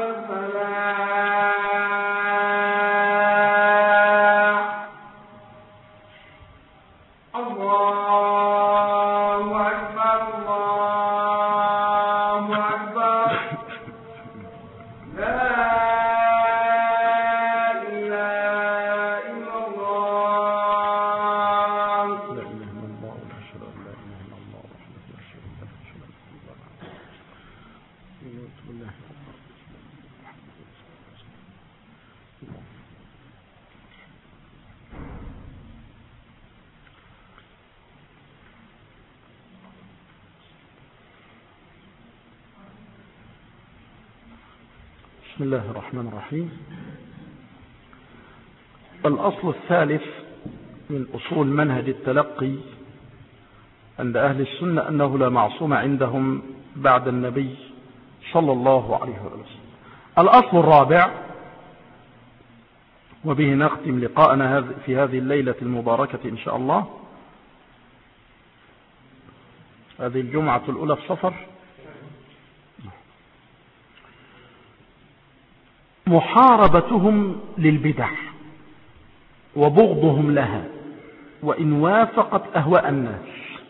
الفلاح. الله أكبر الله أكبر. لا إله إلا الله. لا إله إلا الله وأشهد أن لا إله إلا الله وحده لا شريك له وأشهد أن محمدا رسول الله. بسم الله الرحمن الرحيم. الأصل الثالث من أصول منهج التلقي عند أهل السنة أنه لا معصوم عندهم بعد النبي صلى الله عليه وسلم. الأصل الرابع، وبه نختم لقاءنا في هذه الليلة المباركة إن شاء الله، هذه الجمعة الأولى في صفر، محاربتهم للبدع وبغضهم لها وإن وافقت أهواء الناس.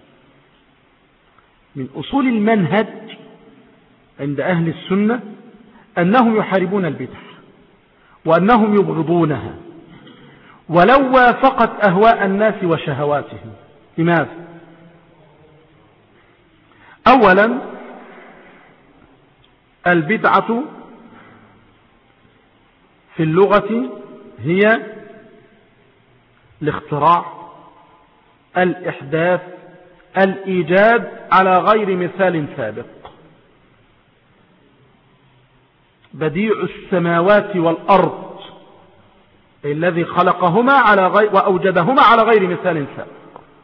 من أصول المنهج عند أهل السنة أنهم يحاربون البدع وأنهم يبغضونها ولو وافقت أهواء الناس وشهواتهم. لماذا؟ أولا، البدعة في اللغة هي الاختراع، الإحداث، الإيجاد على غير مثال سابق. بديع السماوات والأرض الذي خلقهما على غير وأوجدهما على غير مثال سابق.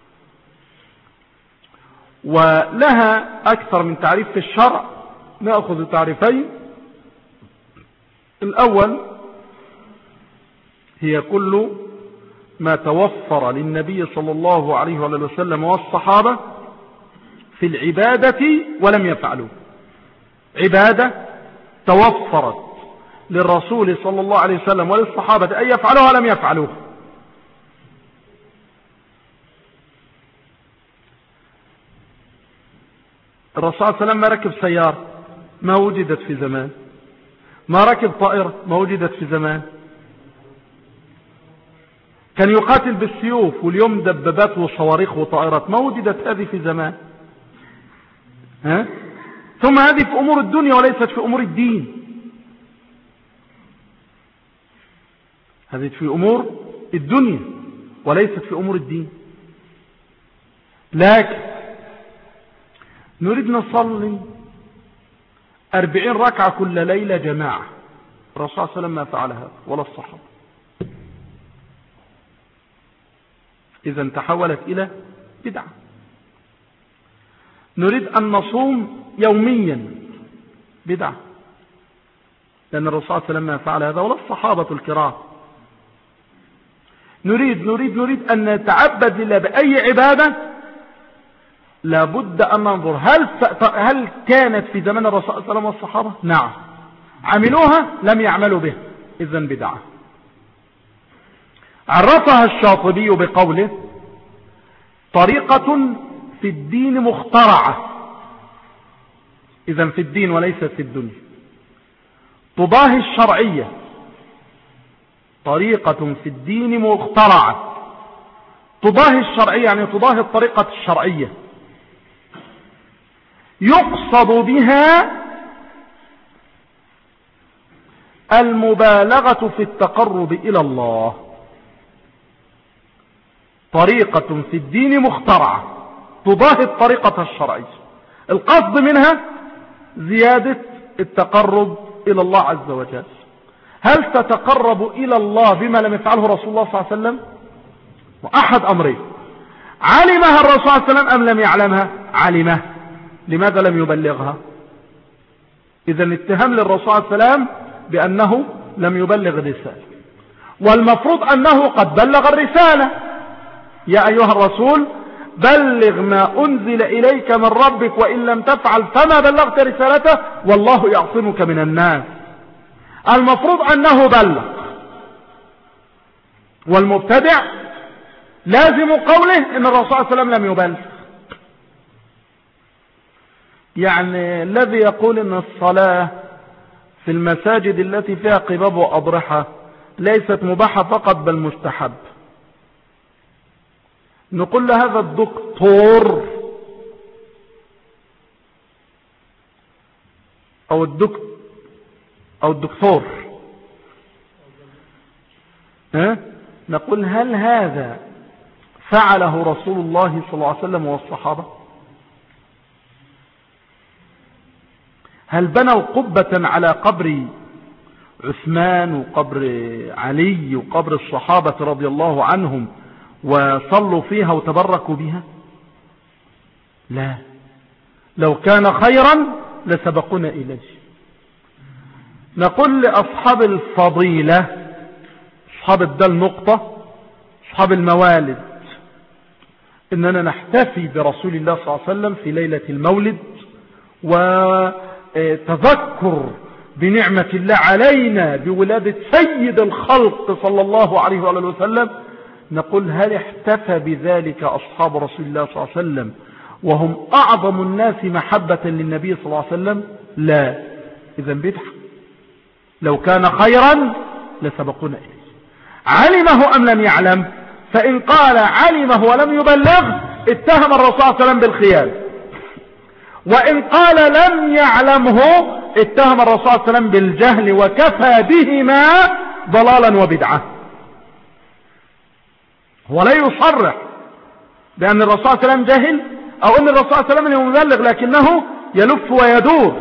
ولها أكثر من تعريف في الشرع، نأخذ تعريفين. الأول هي كل ما توفر للنبي صلى الله عليه وسلم والصحابة في العبادة ولم يفعلوا. عبادة توفرت للرسول صلى الله عليه وسلم وللصحابة أن يفعلوها ولم يفعلوها. الرسول صلى الله عليه وسلم ما ركب سيارة، ما وجدت في زمان. ما ركب طائرة، ما وجدت في زمان. كان يقاتل بالسيوف، واليوم دبابات وصواريخ وطائرات، ما وجدت هذه في زمان. ها؟ ثم هذه في أمور الدنيا وليست في أمور الدين. هذه في أمور الدنيا وليست في أمور الدين. لكن نريد نصلي أربعين ركعة كل ليلة جماعة، الرسول صلى الله عليه وسلم ما فعل هذا ولا الصحابة. إذن تحولت إلى بدعة. نريد أن نصوم يوميا، بدعة، لأن الرسول صلى الله عليه وسلم ما فعل هذا ولا الصحابة الكرام. نريد نريد نريد أن نتعبد لله بأي عبادة، لابد أن ننظر هل هل كانت في زمن الرسول صلى الله عليه وسلم والصحابة؟ نعم. عملوها؟ لم يعملوا به، إذن بدعة. عرفها الشاطبي بقوله: طريقة في الدين مخترعة، إذن في الدين وليست في الدنيا، تضاهي الشرعية. طريقة في الدين مخترعة تضاهي الشرعية، يعني تضاهي الطريقة الشرعية، يقصد بها المبالغة في التقرب إلى الله، طريقة في الدين مخترعة تضاهي الطريقة الشرعية، القصد منها زيادة التقرب إلى الله عز وجل. هل تتقرب إلى الله بما لم يفعله رسول الله صلى الله عليه وسلم؟ وأحد أمرين، علمها الرسول صلى الله عليه وسلم أم لم يعلمها؟ علمها، لماذا لم يبلغها؟ إذن اتهام للرسول صلى الله عليه وسلم بأنه لم يبلغ الرسالة، والمفروض أنه قد بلغ الرسالة. يا أيها الرسول بلغ ما أنزل إليك من ربك وإن لم تفعل فما بلغت رسالته والله يعصمك من الناس. المفروض أنه بلغ، والمبتدع لازم قوله إن الرسول صلى الله عليه وسلم لم يبلغ. يعني الذي يقول إن الصلاة في المساجد التي فيها قباب وأضرحة ليست مباحة فقط بل مستحب، نقول لهذا الدكتور أو الدك أو الدكتور ها؟ نقول هل هذا فعله رسول الله صلى الله عليه وسلم والصحابة؟ هل بنوا قبة على قبر عثمان وقبر علي وقبر الصحابة رضي الله عنهم وصلوا فيها وتبركوا بها؟ لا، لو كان خيرا لسبقنا إليه. نقول لأصحاب الفضيلة، أصحاب الدل نقطة، أصحاب الموالد، إننا نحتفي برسول الله صلى الله عليه وسلم في ليلة المولد وتذكر بنعمة الله علينا بولادة سيد الخلق صلى الله عليه وآله وسلم. نقول هل احتفى بذلك أصحاب رسول الله صلى الله عليه وسلم وهم أعظم الناس محبة للنبي صلى الله عليه وسلم؟ لا. إذن بدعة، لو كان خيرا لسبقونا إليه. علمه أم لم يعلم؟ فإن قال علمه ولم يبلغ اتهم الرسول صلى الله عليه وسلم بالخيانة، وإن قال لم يعلمه اتهم الرسول صلى الله عليه وسلم بالجهل، وكفى بهما ضلالا وبدعة. هو لا يصرح بأن الرسول صلى الله عليه وسلم جهل أو أن الرسول صلى الله عليه وسلم مبلغ، لكنه يلف ويدور.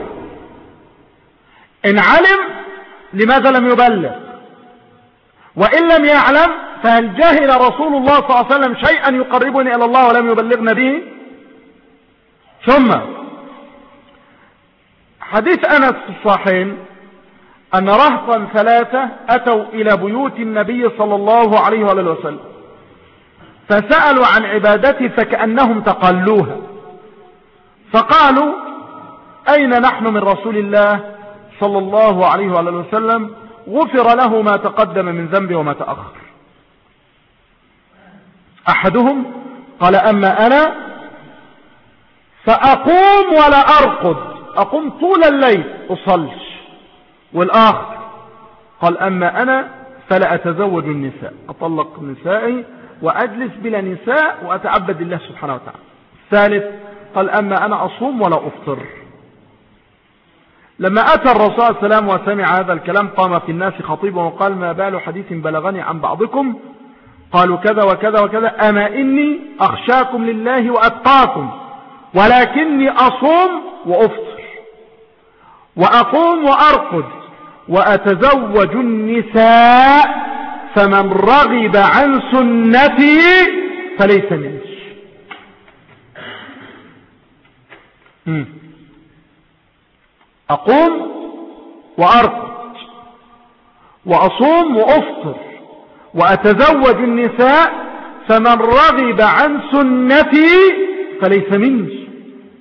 إن علم لماذا لم يبلغ؟ وإن لم يعلم فهل جهل رسول الله صلى الله عليه وسلم شيئا يقربني إلى الله ولم يبلغنا به؟ ثم حديث أنس في الصحيحين أن رهطا ثلاثة أتوا إلى بيوت النبي صلى الله عليه وآله وسلم فسألوا عن عبادته فكأنهم تقلوها، فقالوا أين نحن من رسول الله صلى الله عليه وآله وسلم غفر له ما تقدم من ذنبه وما تأخر. أحدهم قال أما أنا فأقوم ولا أرقد، أقوم طول الليل أصلش. والآخر قال أما أنا فلا أتزوج النساء، أطلق نسائي وأجلس بلا نساء وأتعبد الله سبحانه وتعالى. الثالث قال أما أنا أصوم ولا أفطر. لما أتى الرسول صلى الله عليه وسلم وسمع هذا الكلام قام في الناس خطيبا وقال ما بال حديث بلغني عن بعضكم قالوا كذا وكذا وكذا، أما إني أخشاكم لله وأتقاكم ولكني أصوم وأفطر وأقوم وأرقد وأتزوج النساء فمن رغب عن سنتي فليس مني. أقوم وأرقد وأصوم وأفطر وأتزوج النساء فمن رغب عن سنتي فليس مني.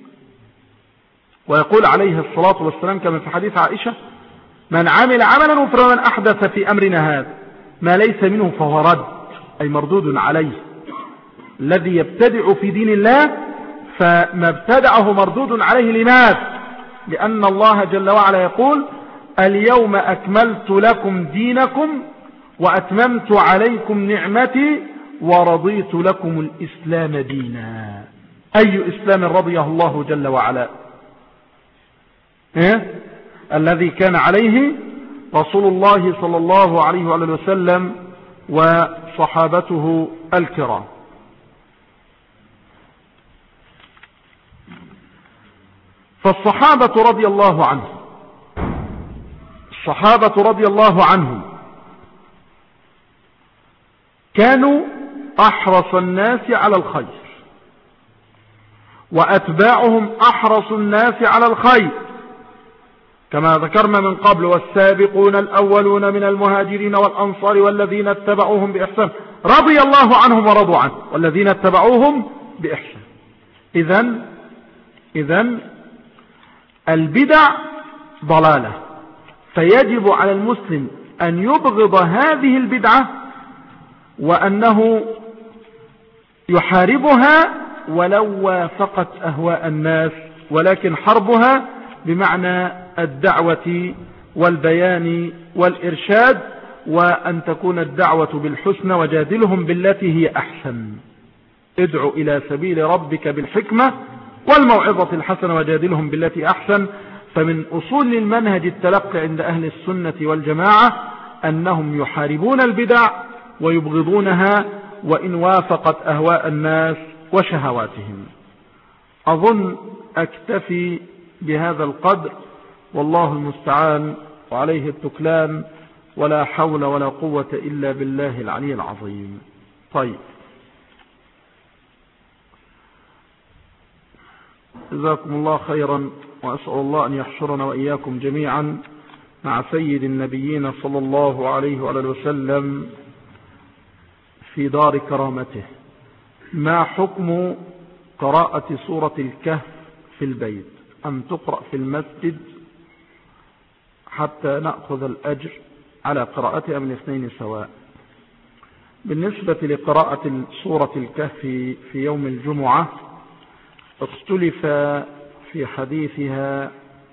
ويقول عليه الصلاة والسلام كما في حديث عائشة من عمل عملا وفرمن أحدث في أمرنا هذا ما ليس منه فهو رد، أي مردود عليه. الذي يبتدع في دين الله فما ابتدعه مردود عليه. لماذا؟ لأن الله جل وعلا يقول اليوم أكملت لكم دينكم وأتممت عليكم نعمتي ورضيت لكم الإسلام دينا. أي إسلام رضيه الله جل وعلا؟ إيه؟ الذي كان عليه رسول الله صلى الله عليه وآله وسلم وصحابته الكرام. فالصحابة رضي الله عنهم الصحابة رضي الله عنهم كانوا أحرص الناس على الخير، وأتباعهم أحرص الناس على الخير، كما ذكرنا من قبل: والسابقون الأولون من المهاجرين والأنصار والذين اتبعوهم بإحسان رضي الله عنهم ورضوا عنه والذين اتبعوهم بإحسان. إذن إذن البدع ضلالة، فيجب على المسلم أن يبغض هذه البدعة وأنه يحاربها ولو وافقت أهواء الناس، ولكن حربها بمعنى الدعوة والبيان والإرشاد، وأن تكون الدعوة بالحسنى وجادلهم بالتي هي أحسن. ادعو إلى سبيل ربك بالحكمة والموعظة الحسنة وجادلهم بالتي أحسن. فمن أصول المنهج التلقي عند أهل السنة والجماعة أنهم يحاربون البدع ويبغضونها وإن وافقت أهواء الناس وشهواتهم. أظن أكتفي بهذا القدر، والله المستعان وعليه التكلان، ولا حول ولا قوة إلا بالله العلي العظيم. طيب، جزاكم الله خيرا، وأسأل الله أن يحشرنا وإياكم جميعا مع سيد النبيين صلى الله عليه وآله وسلم في دار كرامته. ما حكم قراءة سورة الكهف في البيت؟ أم تقرأ في المسجد حتى نأخذ الأجر على قراءتها أم الاثنين سواء؟ بالنسبة لقراءة سورة الكهف في يوم الجمعة اختلف في حديثها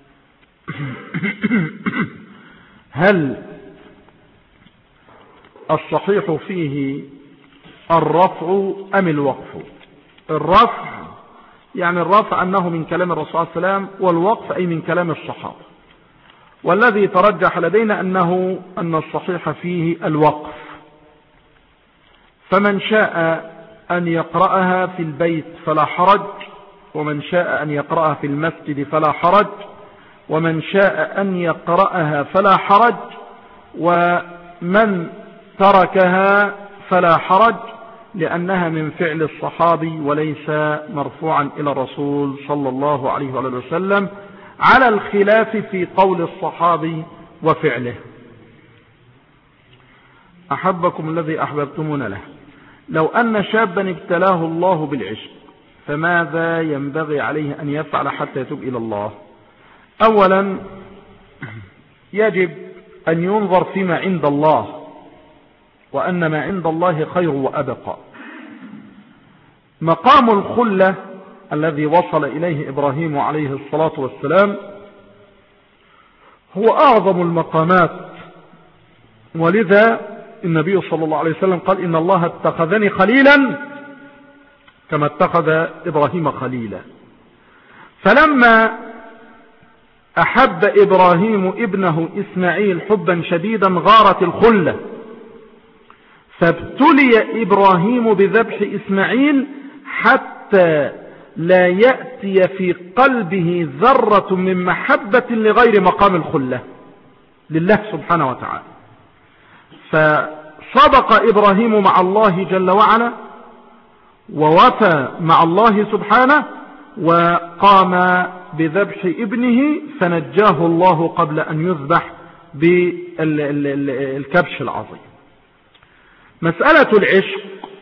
هل الصحيح فيه الرفع أم الوقف؟ الرفع يعني الرفع أنه من كلام الرسول صلى الله عليه وسلم، والوقف أي من كلام الصحابة. والذي ترجح لدينا أنه أن الصحيح فيه الوقف، فمن شاء أن يقرأها في البيت فلا حرج، ومن شاء أن يقرأها في المسجد فلا حرج، ومن شاء أن يقرأها فلا حرج، ومن تركها فلا حرج، لأنها من فعل الصحابي وليس مرفوعا إلى الرسول صلى الله عليه وآله وسلم، على الخلاف في قول الصحابي وفعله. أحبكم الذي أحببتمون له، لو أن شابا ابتلاه الله بالعشق فماذا ينبغي عليه أن يفعل حتى يتوب إلى الله؟ أولا يجب أن ينظر فيما عند الله، وأن ما عند الله خير وأبقى. مقام الخلة الذي وصل إليه إبراهيم عليه الصلاة والسلام هو أعظم المقامات، ولذا النبي صلى الله عليه وسلم قال: إن الله اتخذني خليلا كما اتخذ إبراهيم خليلا. فلما أحب إبراهيم ابنه إسماعيل حبا شديدا غارت الخلة، فابتلي إبراهيم بذبح إسماعيل حتى لا يأتي في قلبه ذرة من محبة لغير مقام الخلة لله سبحانه وتعالى. فصدق إبراهيم مع الله جل وعلا، ووفى مع الله سبحانه، وقام بذبح ابنه فنجاه الله قبل أن يذبح بالكبش العظيم. مسألة العشق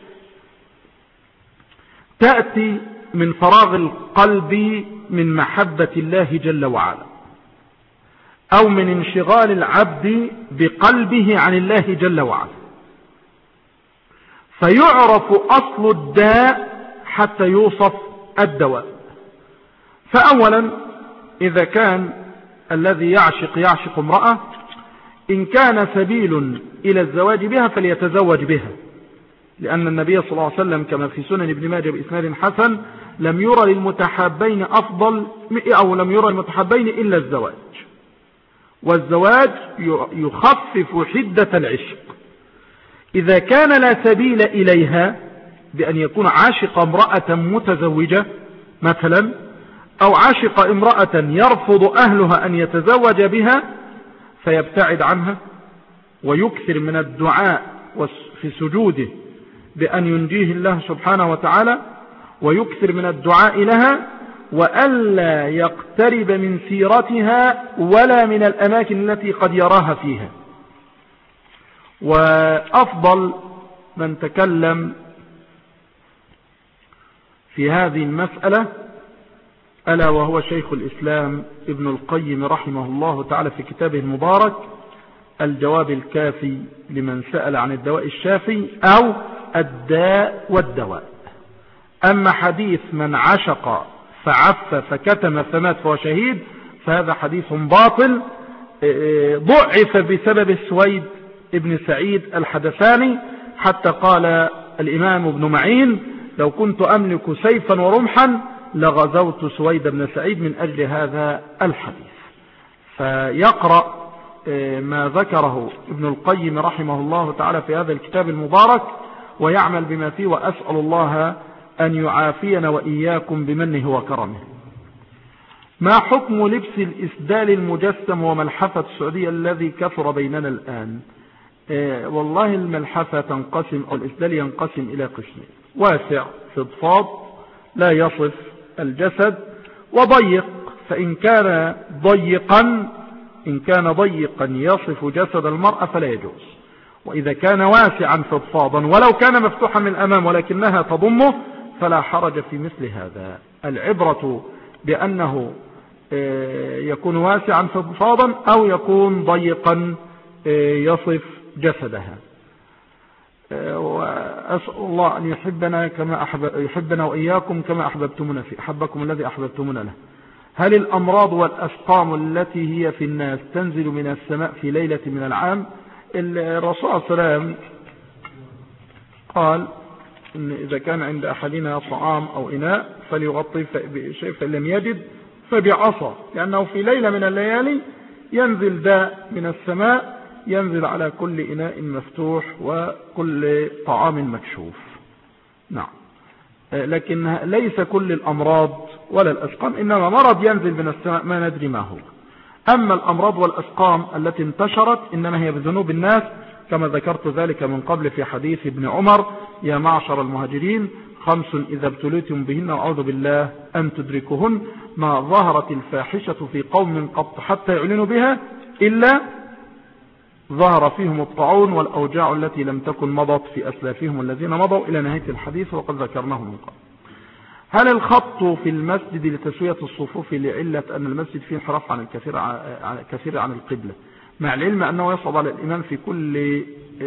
تأتي من فراغ القلب من محبة الله جل وعلا، أو من انشغال العبد بقلبه عن الله جل وعلا، فيعرف أصل الداء حتى يوصف الدواء. فأولا إذا كان الذي يعشق يعشق امرأة، إن كان سبيل إلى الزواج بها فليتزوج بها، لأن النبي صلى الله عليه وسلم كما في سنن ابن ماجه بإسناد حسن لم يرى للمتحابين أفضل أو لم يرى للمتحابين إلا الزواج. والزواج يخفف حدة العشق. إذا كان لا سبيل إليها بأن يكون عاشق امرأة متزوجة مثلا، أو عاشق امرأة يرفض أهلها أن يتزوج بها، فيبتعد عنها ويكثر من الدعاء في سجوده بأن ينجيه الله سبحانه وتعالى، ويكثر من الدعاء لها، وألا يقترب من سيرتها ولا من الأماكن التي قد يراها فيها. وأفضل من تكلم في هذه المسألة ألا وهو شيخ الإسلام ابن القيم رحمه الله تعالى في كتابه المبارك الجواب الكافي لمن سأل عن الدواء الشافي أو الداء والدواء. أما حديث من عشق فعف فكتم فمات فهو شهيد، فهذا حديث باطل ضعف بسبب السويد ابن سعيد الحدثاني، حتى قال الإمام ابن معين لو كنت أملك سيفا ورمحا لغزوت سويد بن سعيد من أجل هذا الحديث. فيقرأ ما ذكره ابن القيم رحمه الله تعالى في هذا الكتاب المبارك ويعمل بما فيه، وأسأل الله أن يعافينا وإياكم بمنه وكرمه. ما حكم لبس الإسدال المجسم وملحفة السعودية الذي كثر بيننا الآن؟ آه والله الملحفة تنقسم أو الإسدال ينقسم إلى قسمين: واسع فضفاض لا يصف الجسد، وضيق. فإن كان ضيقا إن كان ضيقا يصف جسد المرأة فلا يجوز. وإذا كان واسعا فضفاضا ولو كان مفتوحا من الأمام ولكنها تضمه فلا حرج في مثل هذا. العبرة بأنه يكون واسعا فضفاضا أو يكون ضيقا يصف جسدها. وأسأل الله أن يحبنا كما أحب يحبنا وإياكم كما أحببتمنا في أحبكم الذي أحببتمنا له. هل الأمراض والأسقام التي هي في الناس تنزل من السماء في ليلة من العام؟ الرسول صلى الله عليه وسلم قال إن إذا كان عند أحدنا طعام أو إناء فليغطي بشيء، فإن لم يجد فبعصا، لأنه في ليلة من الليالي ينزل داء من السماء ينزل على كل إناء مفتوح وكل طعام مكشوف. نعم، لكن ليس كل الأمراض ولا الأسقام، إنما مرض ينزل من السماء ما ندري ما هو. أما الأمراض والأسقام التي انتشرت إنما هي بذنوب الناس، كما ذكرت ذلك من قبل في حديث ابن عمر: يا معشر المهاجرين خمس إذا ابتليتم بهن وأعوذ بالله أن تدركهن: ما ظهرت الفاحشة في قوم قط حتى يعلنوا بها إلا ظهر فيهم الطاعون والأوجاع التي لم تكن مضت في أسلافهم الذين مضوا، إلى نهاية الحديث وقد ذكرناه من قبل. هل الخط في المسجد لتسوية الصفوف لعلة أن المسجد فيه انحراف عن الكثير عن كثير عن القبلة، مع العلم أنه يصعب على الإمام في كل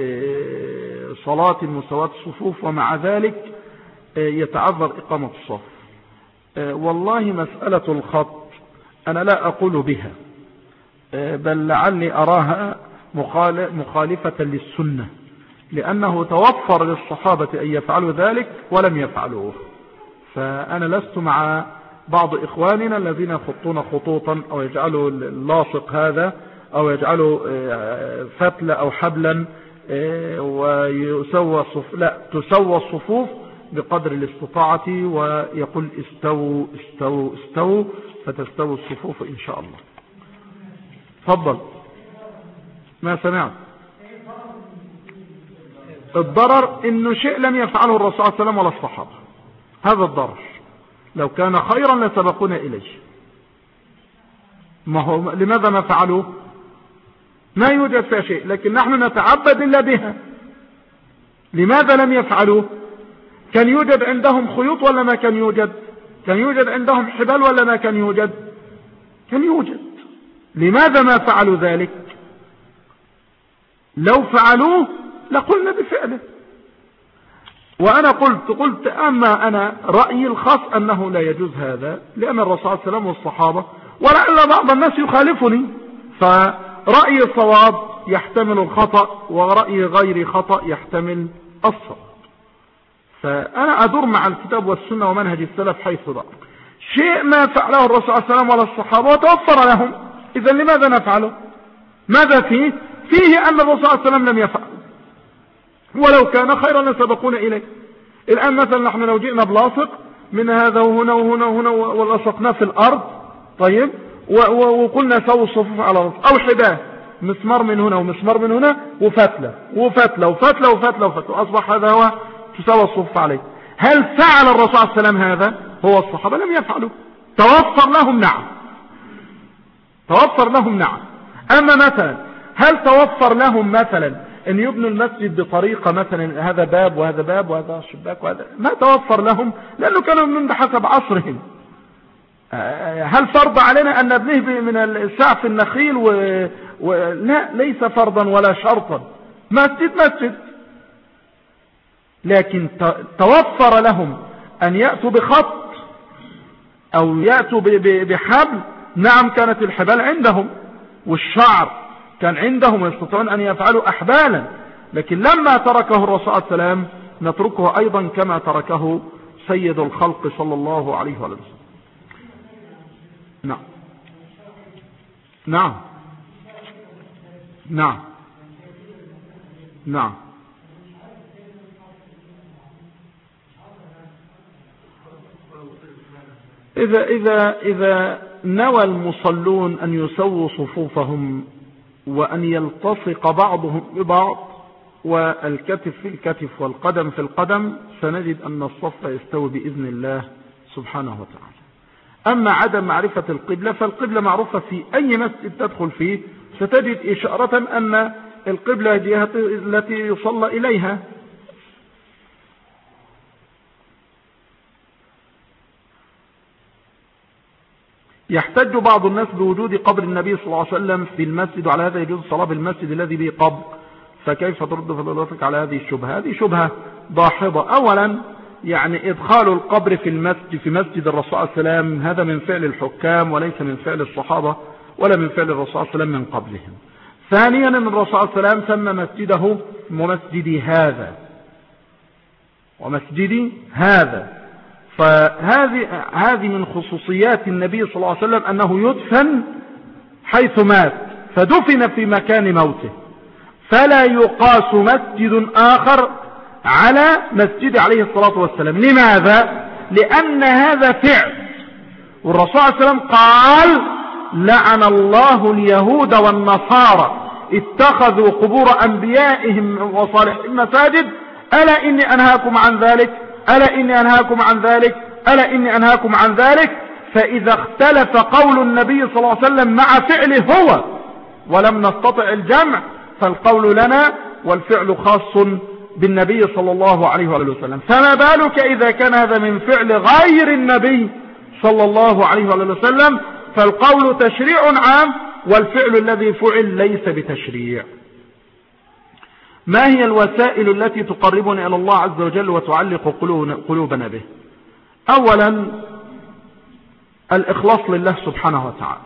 صلاة مساواة الصفوف، ومع ذلك يتعذر إقامة الصف؟ والله مسألة الخط أنا لا أقول بها، بل لعلي أراها مخالفة للسنة، لأنه توفر للصحابة أن يفعلوا ذلك ولم يفعلوه. فأنا لست مع بعض إخواننا الذين يخطون خطوطا أو يجعلوا اللاصق هذا أو يجعلوا فتلة أو حبلا ويسوى الصفوف. لا، تسوى الصفوف بقدر الاستطاعة، ويقول استووا استووا استووا فتستووا الصفوف إن شاء الله. تفضل. ما سمعت؟ الضرر إنه شيء لم يفعله الرسول صلى الله عليه وسلم ولا الصحابة، هذا الضرر. لو كان خيرا لسبقونا إليه. ما هو لماذا ما فعلوه؟ ما يوجد فيها شيء، لكن نحن نتعبد إلا بها. لماذا لم يفعلوه؟ كان يوجد عندهم خيوط ولا ما كان يوجد؟ كان يوجد عندهم حبال ولا ما كان يوجد؟ كان يوجد. لماذا ما فعلوا ذلك؟ لو فعلوه لقلنا بفعله. وأنا قلت قلت أما أنا رأيي الخاص أنه لا يجوز هذا، لأن الرسول صلى الله عليه وسلم والصحابة، ولعل بعض الناس يخالفني، فرأيي الصواب يحتمل الخطأ ورأيي غير خطأ يحتمل الصواب. فأنا أدور مع الكتاب والسنة ومنهج السلف حيث ضاق. شيء ما فعله الرسول صلى الله عليه وسلم ولا الصحابة وتوفر لهم، إذا لماذا نفعله؟ ماذا فيه؟ فيه أن الرسول صلى الله عليه وسلم لم يفعل، ولو كان خيرا لسبقونا إليه. الآن مثلا نحن لو جئنا بلاصق من هذا وهنا وهنا وهنا ولصقناه في الأرض، طيب، وقلنا سووا الصفوف على الأرض، أو حباه مسمار من هنا ومسمار من هنا وفتلة وفتلة وفتلة وفتلة وفتلة، أصبح هذا هو تساوى الصفوف عليه. هل فعل الرسول صلى الله عليه وسلم هذا؟ هو الصحابة لم يفعلوا. توفر لهم؟ نعم، توفر لهم نعم. أما مثلا هل توفر لهم مثلا أن يبنوا المسجد بطريقة مثلا هذا باب وهذا باب وهذا شباك وهذا؟ ما توفر لهم، لأنه كانوا من بحسب عصرهم. هل فرض علينا أن نبنيه من السعف النخيل و... و... لا، ليس فرضا ولا شرطا، مسجد مسجد. لكن توفر لهم أن يأتوا بخط أو يأتوا ب... ب... بحبل. نعم، كانت الحبال عندهم والشعر كان عندهم ويستطيعون أن يفعلوا أحبالا، لكن لما تركه الرسول صلى الله عليه وسلم نتركه أيضا كما تركه سيد الخلق صلى الله عليه وسلم. نعم نعم نعم نعم إذا إذا إذا نوى المصلون أن يسووا صفوفهم وأن يلتصق بعضهم ببعض والكتف في الكتف والقدم في القدم، سنجد أن الصف يستوي بإذن الله سبحانه وتعالى. أما عدم معرفة القبلة، فالقبلة معروفة في أي مسجد تدخل فيه، ستجد إشارة أن القبلة جهة التي يصلى إليها. يحتج بعض الناس بوجود قبر النبي صلى الله عليه وسلم في المسجد، وعلى هذا يجوز الصلاة بالمسجد الذي به قبر، فكيف ترد فضيلتك على هذه الشبهة؟ هذه شبهة ضاحضة. أولا يعني إدخال القبر في المسجد في مسجد الرسول صلى الله عليه وسلم هذا من فعل الحكام وليس من فعل الصحابة ولا من فعل الرسول صلى الله عليه وسلم من قبلهم. ثانيا أن الرسول صلى الله عليه وسلم سمى مسجده ومسجدي هذا ومسجدي هذا، فهذه هذه من خصوصيات النبي صلى الله عليه وسلم أنه يدفن حيث مات، فدفن في مكان موته، فلا يقاس مسجد آخر على مسجد عليه الصلاة والسلام. لماذا؟ لأن هذا فعل، والرسول صلى الله عليه وسلم قال: لعن الله اليهود والنصارى اتخذوا قبور أنبيائهم وصالحين مساجد، ألا إني أنهاكم عن ذلك، ألا إني أنهاكم عن ذلك، ألا إني أنهاكم عن ذلك. فإذا اختلف قول النبي صلى الله عليه وسلم مع فعله هو ولم نستطع الجمع، فالقول لنا والفعل خاص بالنبي صلى الله عليه وسلم. فما بالك إذا كان هذا من فعل غير النبي صلى الله عليه وسلم، فالقول تشريع عام والفعل الذي فعل ليس بتشريع. ما هي الوسائل التي تقربنا إلى الله عز وجل وتعلق قلوبنا به؟ أولا الإخلاص لله سبحانه وتعالى،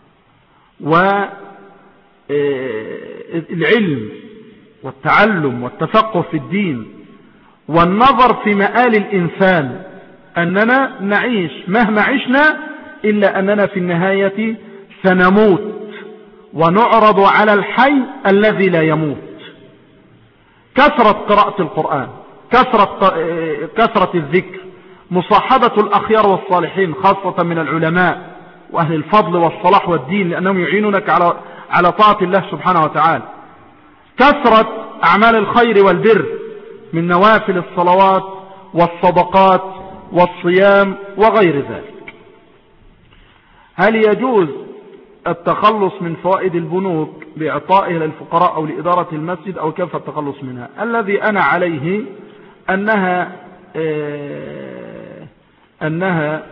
والعلم والتعلم والتفقه في الدين، والنظر في مآل الإنسان، أننا نعيش مهما عشنا إلا أننا في النهاية سنموت ونعرض على الحي الذي لا يموت. كثرة قراءة القرآن، كثرة, كثرة الذكر، مصاحبة الأخيار والصالحين خاصة من العلماء وأهل الفضل والصلاح والدين، لأنهم يعينونك على على طاعة الله سبحانه وتعالى. كثرة أعمال الخير والبر من نوافل الصلوات والصدقات والصيام وغير ذلك. هل يجوز التخلص من فوائد البنوك بإعطائها للفقراء أو لإدارة المسجد، أو كيف التخلص منها؟ الذي أنا عليه أنها آه أنها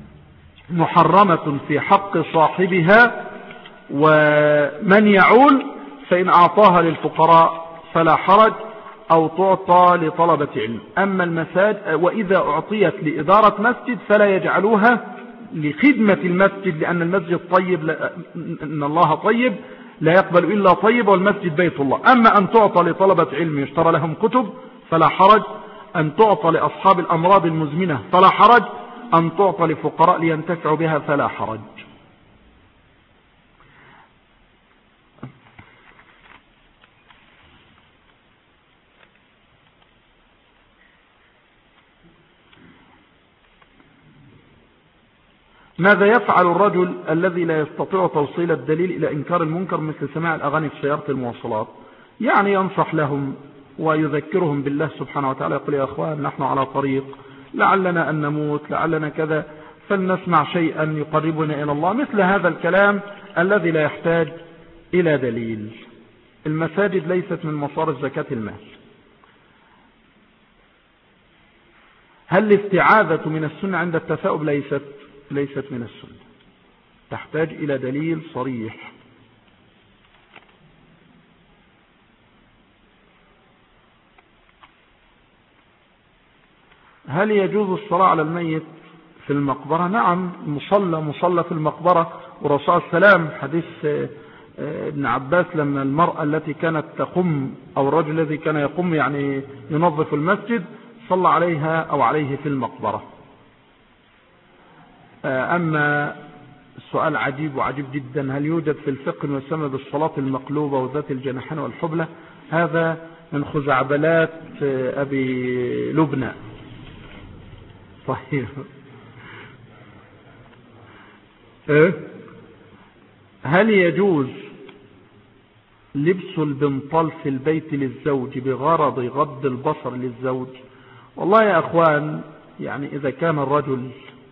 محرمة في حق صاحبها، ومن يعول فإن أعطاها للفقراء فلا حرج، أو تعطى لطلبة علم. أما المساجد وإذا أعطيت لإدارة مسجد فلا يجعلوها لخدمة المسجد، لأن المسجد طيب، لا إن الله طيب لا يقبل إلا طيب، والمسجد بيت الله. أما أن تعطى لطلبة علم يشترى لهم كتب فلا حرج، أن تعطى لأصحاب الأمراض المزمنة فلا حرج، أن تعطى لفقراء لينتفعوا بها فلا حرج. ماذا يفعل الرجل الذي لا يستطيع توصيل الدليل إلى إنكار المنكر مثل سماع الأغاني في سيارة المواصلات؟ يعني ينصح لهم ويذكرهم بالله سبحانه وتعالى، يقول يا أخوان نحن على طريق، لعلنا أن نموت، لعلنا كذا، فلنسمع شيئا يقربنا إلى الله، مثل هذا الكلام الذي لا يحتاج إلى دليل. المساجد ليست من مصارف زكاة المال. هل الاستعاذة من السنة عند التثاؤب؟ ليست ليست من السنة، تحتاج إلى دليل صريح. هل يجوز الصلاة على الميت في المقبرة؟ نعم، مصلى مصلى في المقبرة، ورسول السلام حديث ابن عباس لما المرأة التي كانت تقم أو الرجل الذي كان يقوم يعني ينظف المسجد صلى عليها أو عليه في المقبرة. أما السؤال عجيب وعجيب جدا، هل يوجد في الفقه ما يسمى بالصلاة المقلوبة وذات الجناحين والحبلة؟ هذا من خزعبلات أبي لبنى. طيب هل يجوز لبس البنطال في البيت للزوج بغرض غض البصر للزوج؟ والله يا أخوان، يعني إذا كان الرجل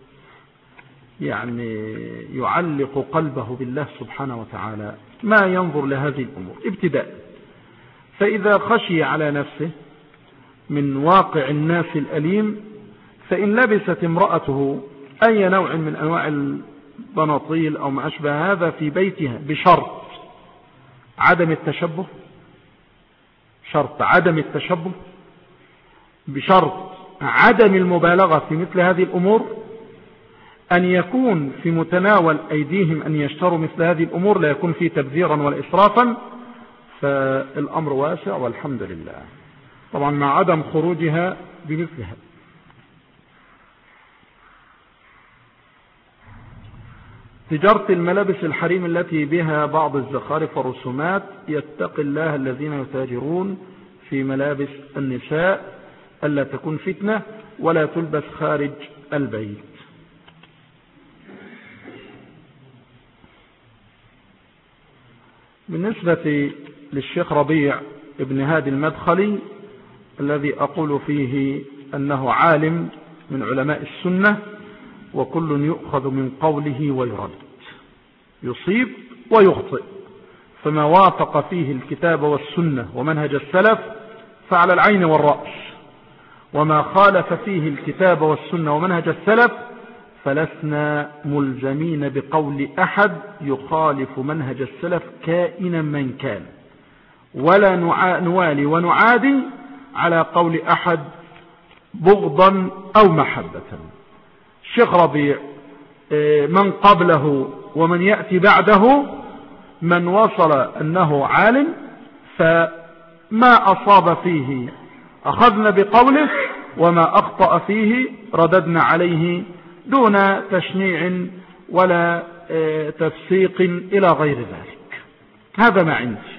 يعني يعلق قلبه بالله سبحانه وتعالى ما ينظر لهذه الأمور ابتداء، فإذا خشي على نفسه من واقع الناس الأليم فإن لبست امرأته أي نوع من أنواع البناطيل أو ما أشبه هذا في بيتها بشرط عدم التشبه، شرط عدم التشبه، بشرط عدم المبالغة في مثل هذه الأمور، أن يكون في متناول أيديهم أن يشتروا مثل هذه الأمور، لا يكون فيه تبذيرا ولا إسرافا، فالأمر واسع والحمد لله، طبعا مع عدم خروجها بمثلها. تجارة الملابس الحريم التي بها بعض الزخارف والرسومات، يتقي الله الذين يتاجرون في ملابس النساء ألا تكون فتنة ولا تلبس خارج البيت. بالنسبة للشيخ ربيع ابن هادي المدخلي الذي أقول فيه أنه عالم من علماء السنة وكل يؤخذ من قوله ويرد، يصيب ويخطئ، فما وافق فيه الكتاب والسنة ومنهج السلف فعلى العين والرأس، وما خالف فيه الكتاب والسنة ومنهج السلف فلسنا ملزمين بقول أحد يخالف منهج السلف كائنا من كان، ولا نوالي ونعادي على قول أحد بغضا أو محبة. الشيخ ربيع من قبله ومن يأتي بعده من وصل أنه عالم فما أصاب فيه أخذنا بقوله وما أخطأ فيه رددنا عليه دون تشنيع ولا تفسيق إلى غير ذلك. هذا ما عندي.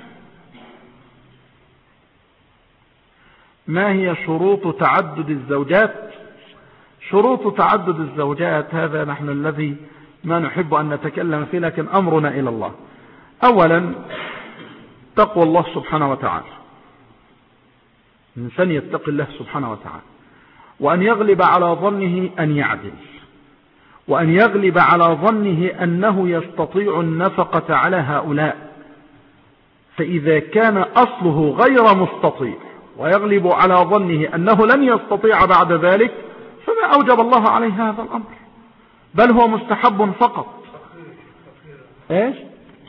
ما هي شروط تعدد الزوجات؟ شروط تعدد الزوجات هذا نحن الذي ما نحب أن نتكلم فيه، لكن أمرنا إلى الله. أولا تقوى الله سبحانه وتعالى، الإنسان يتقي الله سبحانه وتعالى، وأن يغلب على ظنه أن يعدل، وأن يغلب على ظنه أنه يستطيع النفقة على هؤلاء، فإذا كان أصله غير مستطيع ويغلب على ظنه أنه لن يستطيع بعد ذلك فما أوجب الله عليه هذا الأمر، بل هو مستحب فقط. إيش؟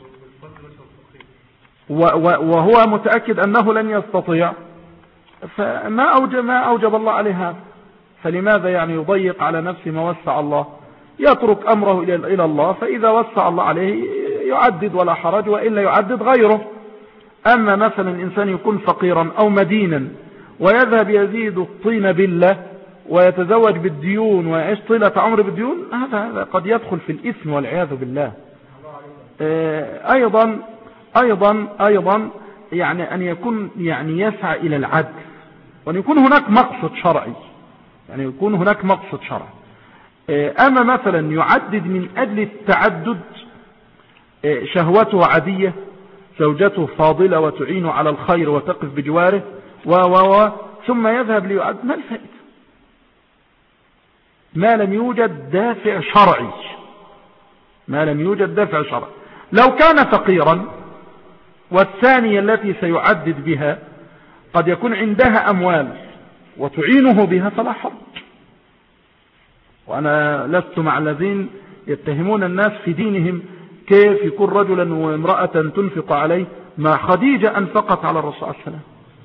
وهو متأكد أنه لن يستطيع فما أوجب, ما أوجب الله عليه هذا، فلماذا يعني يضيق على نفسه ما وسع الله؟ يترك أمره إلى الله، فإذا وسع الله عليه يعدد ولا حرج، وإلا يعدد غيره. أما مثلا الإنسان يكون فقيرا أو مدينا ويذهب يزيد الطين بالله ويتزوج بالديون ويعيش طيلة عمر بالديون، هذا قد يدخل في الإثم والعياذ بالله. أيضا أيضا أيضا يعني أن يكون يعني يسعى إلى العدل، وأن يكون هناك مقصد شرعي، يعني يكون هناك مقصد شرعي. أما مثلا يعدد من أجل التعدد، شهوته عادية، زوجته فاضلة وتعين على الخير وتقف بجواره و و و ثم يذهب ليعد، ما الفائدة؟ ما لم يوجد دافع شرعي، ما لم يوجد دافع شرعي. لو كان فقيرا والثانية التي سيعدد بها قد يكون عندها أموال وتعينه بها فلا حرج. وأنا لست مع الذين يتهمون الناس في دينهم كيف يكون رجلا وامرأة تنفق عليه، ما خديجة أنفقت على الرسول صلى الله عليه وسلم.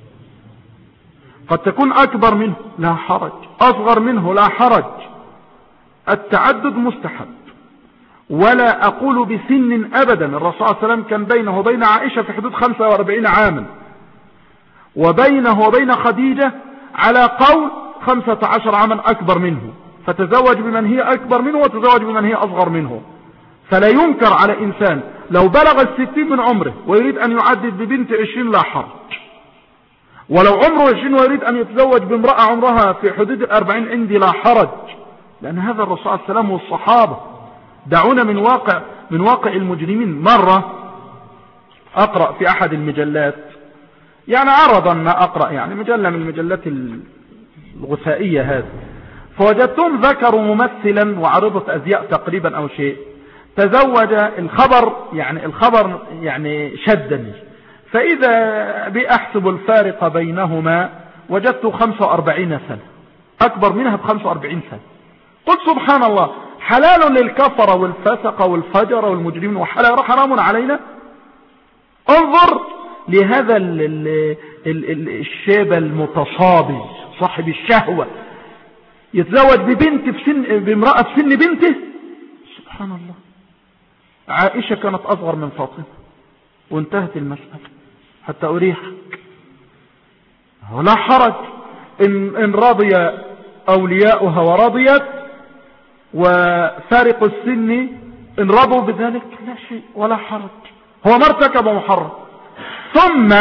قد تكون أكبر منه لا حرج، أصغر منه لا حرج. التعدد مستحب، ولا أقول بسن أبدا. الرسول صلى الله عليه وسلم كان بينه وبين عائشة في حدود خمسة وأربعين عاما، وبينه وبين خديجة على قول خمسة عشر عاما أكبر منه، فتزوج بمن هي أكبر منه وتزوج بمن هي أصغر منه. فلا ينكر على إنسان لو بلغ الستين من عمره ويريد أن يعدد ببنت عشرين لا حرج، ولو عمره عشرين ويريد أن يتزوج بامرأة عمرها في حدود الأربعين عندي لا حرج، لأن هذا الرسول عليه السلام والصحابة. دعونا من واقع من واقع المجرمين. مرة أقرأ في أحد المجلات، يعني عرضا ما أقرأ، يعني مجلة من المجلات الغثائية هذه، فوجدتهم ذكروا ممثلا وعرضة أزياء تقريبا أو شيء، تزوج الخبر، يعني الخبر يعني شدني، فإذا بأحسب الفارق بينهما وجدت خمسة وأربعين سنة، أكبر منها بخمسة وأربعين سنة. قلت سبحان الله، حلال للكفر والفسق والفجر والمجرمين وحلال حرام علينا. انظر لهذا ال ال ال الشيب المتصابي صاحب الشهوة يتزوج ببنت في سن بامرأة في سن بنته. سبحان الله. عائشة كانت أصغر من فاطمة وانتهت المسألة حتى أريحك. ولا حرج إن, إن رضي أولياؤها ورضيت، وفارق السن إن رضوا بذلك لا شيء ولا حرج، هو ما ارتكب محرم. ثم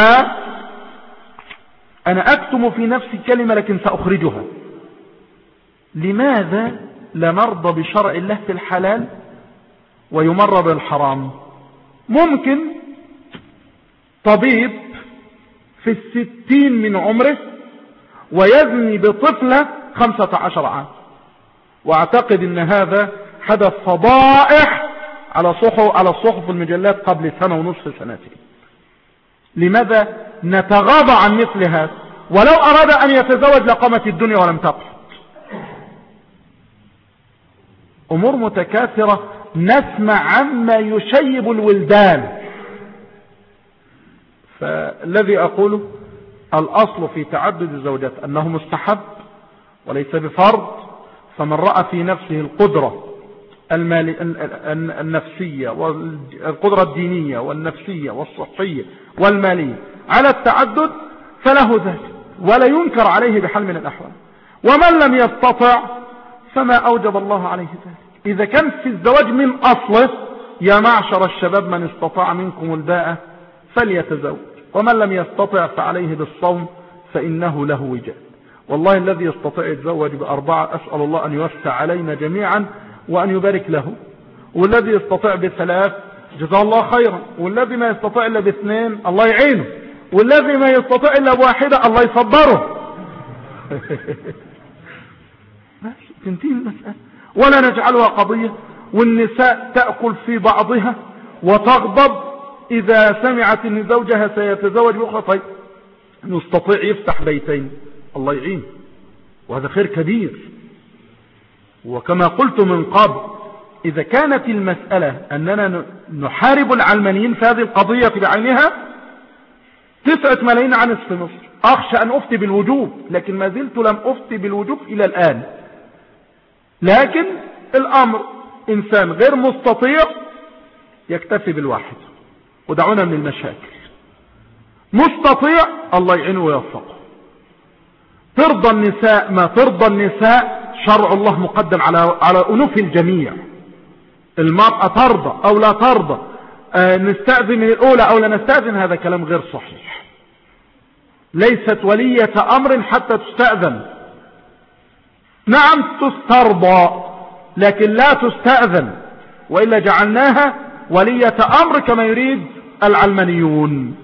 أنا أكتم في نفسي كلمة لكن سأخرجها. لماذا لا نرضى بشرع الله في الحلال ويمر بالحرام؟ ممكن طبيب في الستين من عمره ويزني بطفلة خمسة عشر عام، واعتقد ان هذا حدث فضائح على صحف على الصحف والمجلات قبل سنة ونصف سنتين. لماذا نتغاضى عن مثل هذا؟ ولو اراد ان يتزوج لقامت الدنيا ولم تقف. امور متكاثرة نسمع عما يشيب الولدان. فالذي اقوله الاصل في تعدد الزوجات انه مستحب وليس بفرض. فمن رأى في نفسه القدرة المالي النفسية والقدرة الدينية والنفسية والصحية والمالية على التعدد فله ذلك، ولا ينكر عليه بحال من الأحوال. ومن لم يستطع فما أوجب الله عليه ذلك. إذا كان في الزواج من أصله، يا معشر الشباب من استطاع منكم الباءة فليتزوج، ومن لم يستطع فعليه بالصوم فإنه له وجاء. والله الذي يستطيع يتزوج بأربعة أسأل الله أن يوسع علينا جميعا وأن يبارك له، والذي يستطيع بثلاث جزاه الله خيرا، والذي ما يستطيع إلا باثنين الله يعينه، والذي ما يستطيع إلا بواحدة الله يصبره. تنتهي المسألة. ولا نجعلها قضية والنساء تأكل في بعضها وتغضب إذا سمعت أن زوجها سيتزوج بأخرى. طيب نستطيع يفتح بيتين الله يعين، وهذا خير كبير. وكما قلت من قبل، إذا كانت المسألة أننا نحارب العلمانيين في هذه القضية بعينها، تسعة ملايين عن نصف مصر أخشى أن أفتي بالوجوب، لكن ما زلت لم أفتي بالوجوب إلى الآن. لكن الأمر إنسان غير مستطيع يكتفي بالواحد، ودعونا من المشاكل. مستطيع الله يعينه ويوفقه. ترضى النساء ما ترضى النساء، شرع الله مقدم على على أنوف الجميع. المرأة ترضى أو لا ترضى، آه نستأذن من الأولى أو لا نستأذن، هذا كلام غير صحيح. ليست ولية أمر حتى تستأذن. نعم تسترضى لكن لا تستأذن، وإلا جعلناها ولية أمر كما يريد العلمانيون.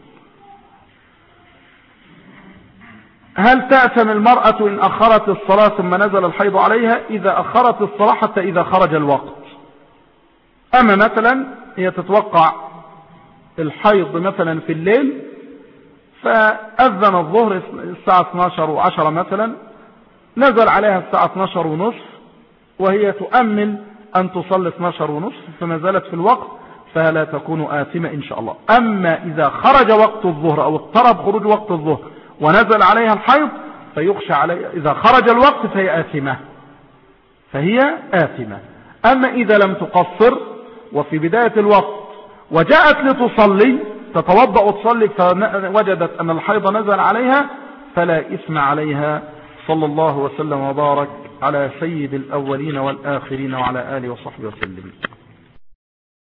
هل تأثم المرأة إن أخرت الصلاة ثم نزل الحيض عليها؟ إذا أخرت الصلاة حتى إذا خرج الوقت. أما مثلا هي تتوقع الحيض مثلا في الليل، فأذن الظهر الساعة اثناشر وعشرة مثلا، نزل عليها الساعة اثناشر ونصف، وهي تؤمل أن تصلي اثناشر ونصف فما زالت في الوقت، فلا تكون آثمة إن شاء الله. أما إذا خرج وقت الظهر أو اقترب خروج وقت الظهر ونزل عليها الحيض فيخشى عليها، إذا خرج الوقت فهي آثمة، فهي آثمة. أما إذا لم تقصر وفي بداية الوقت وجاءت لتصلي تتوضأ وتصلي فوجدت أن الحيض نزل عليها فلا إثم عليها. صلى الله وسلم وبارك على سيد الأولين والآخرين وعلى آله وصحبه وسلم.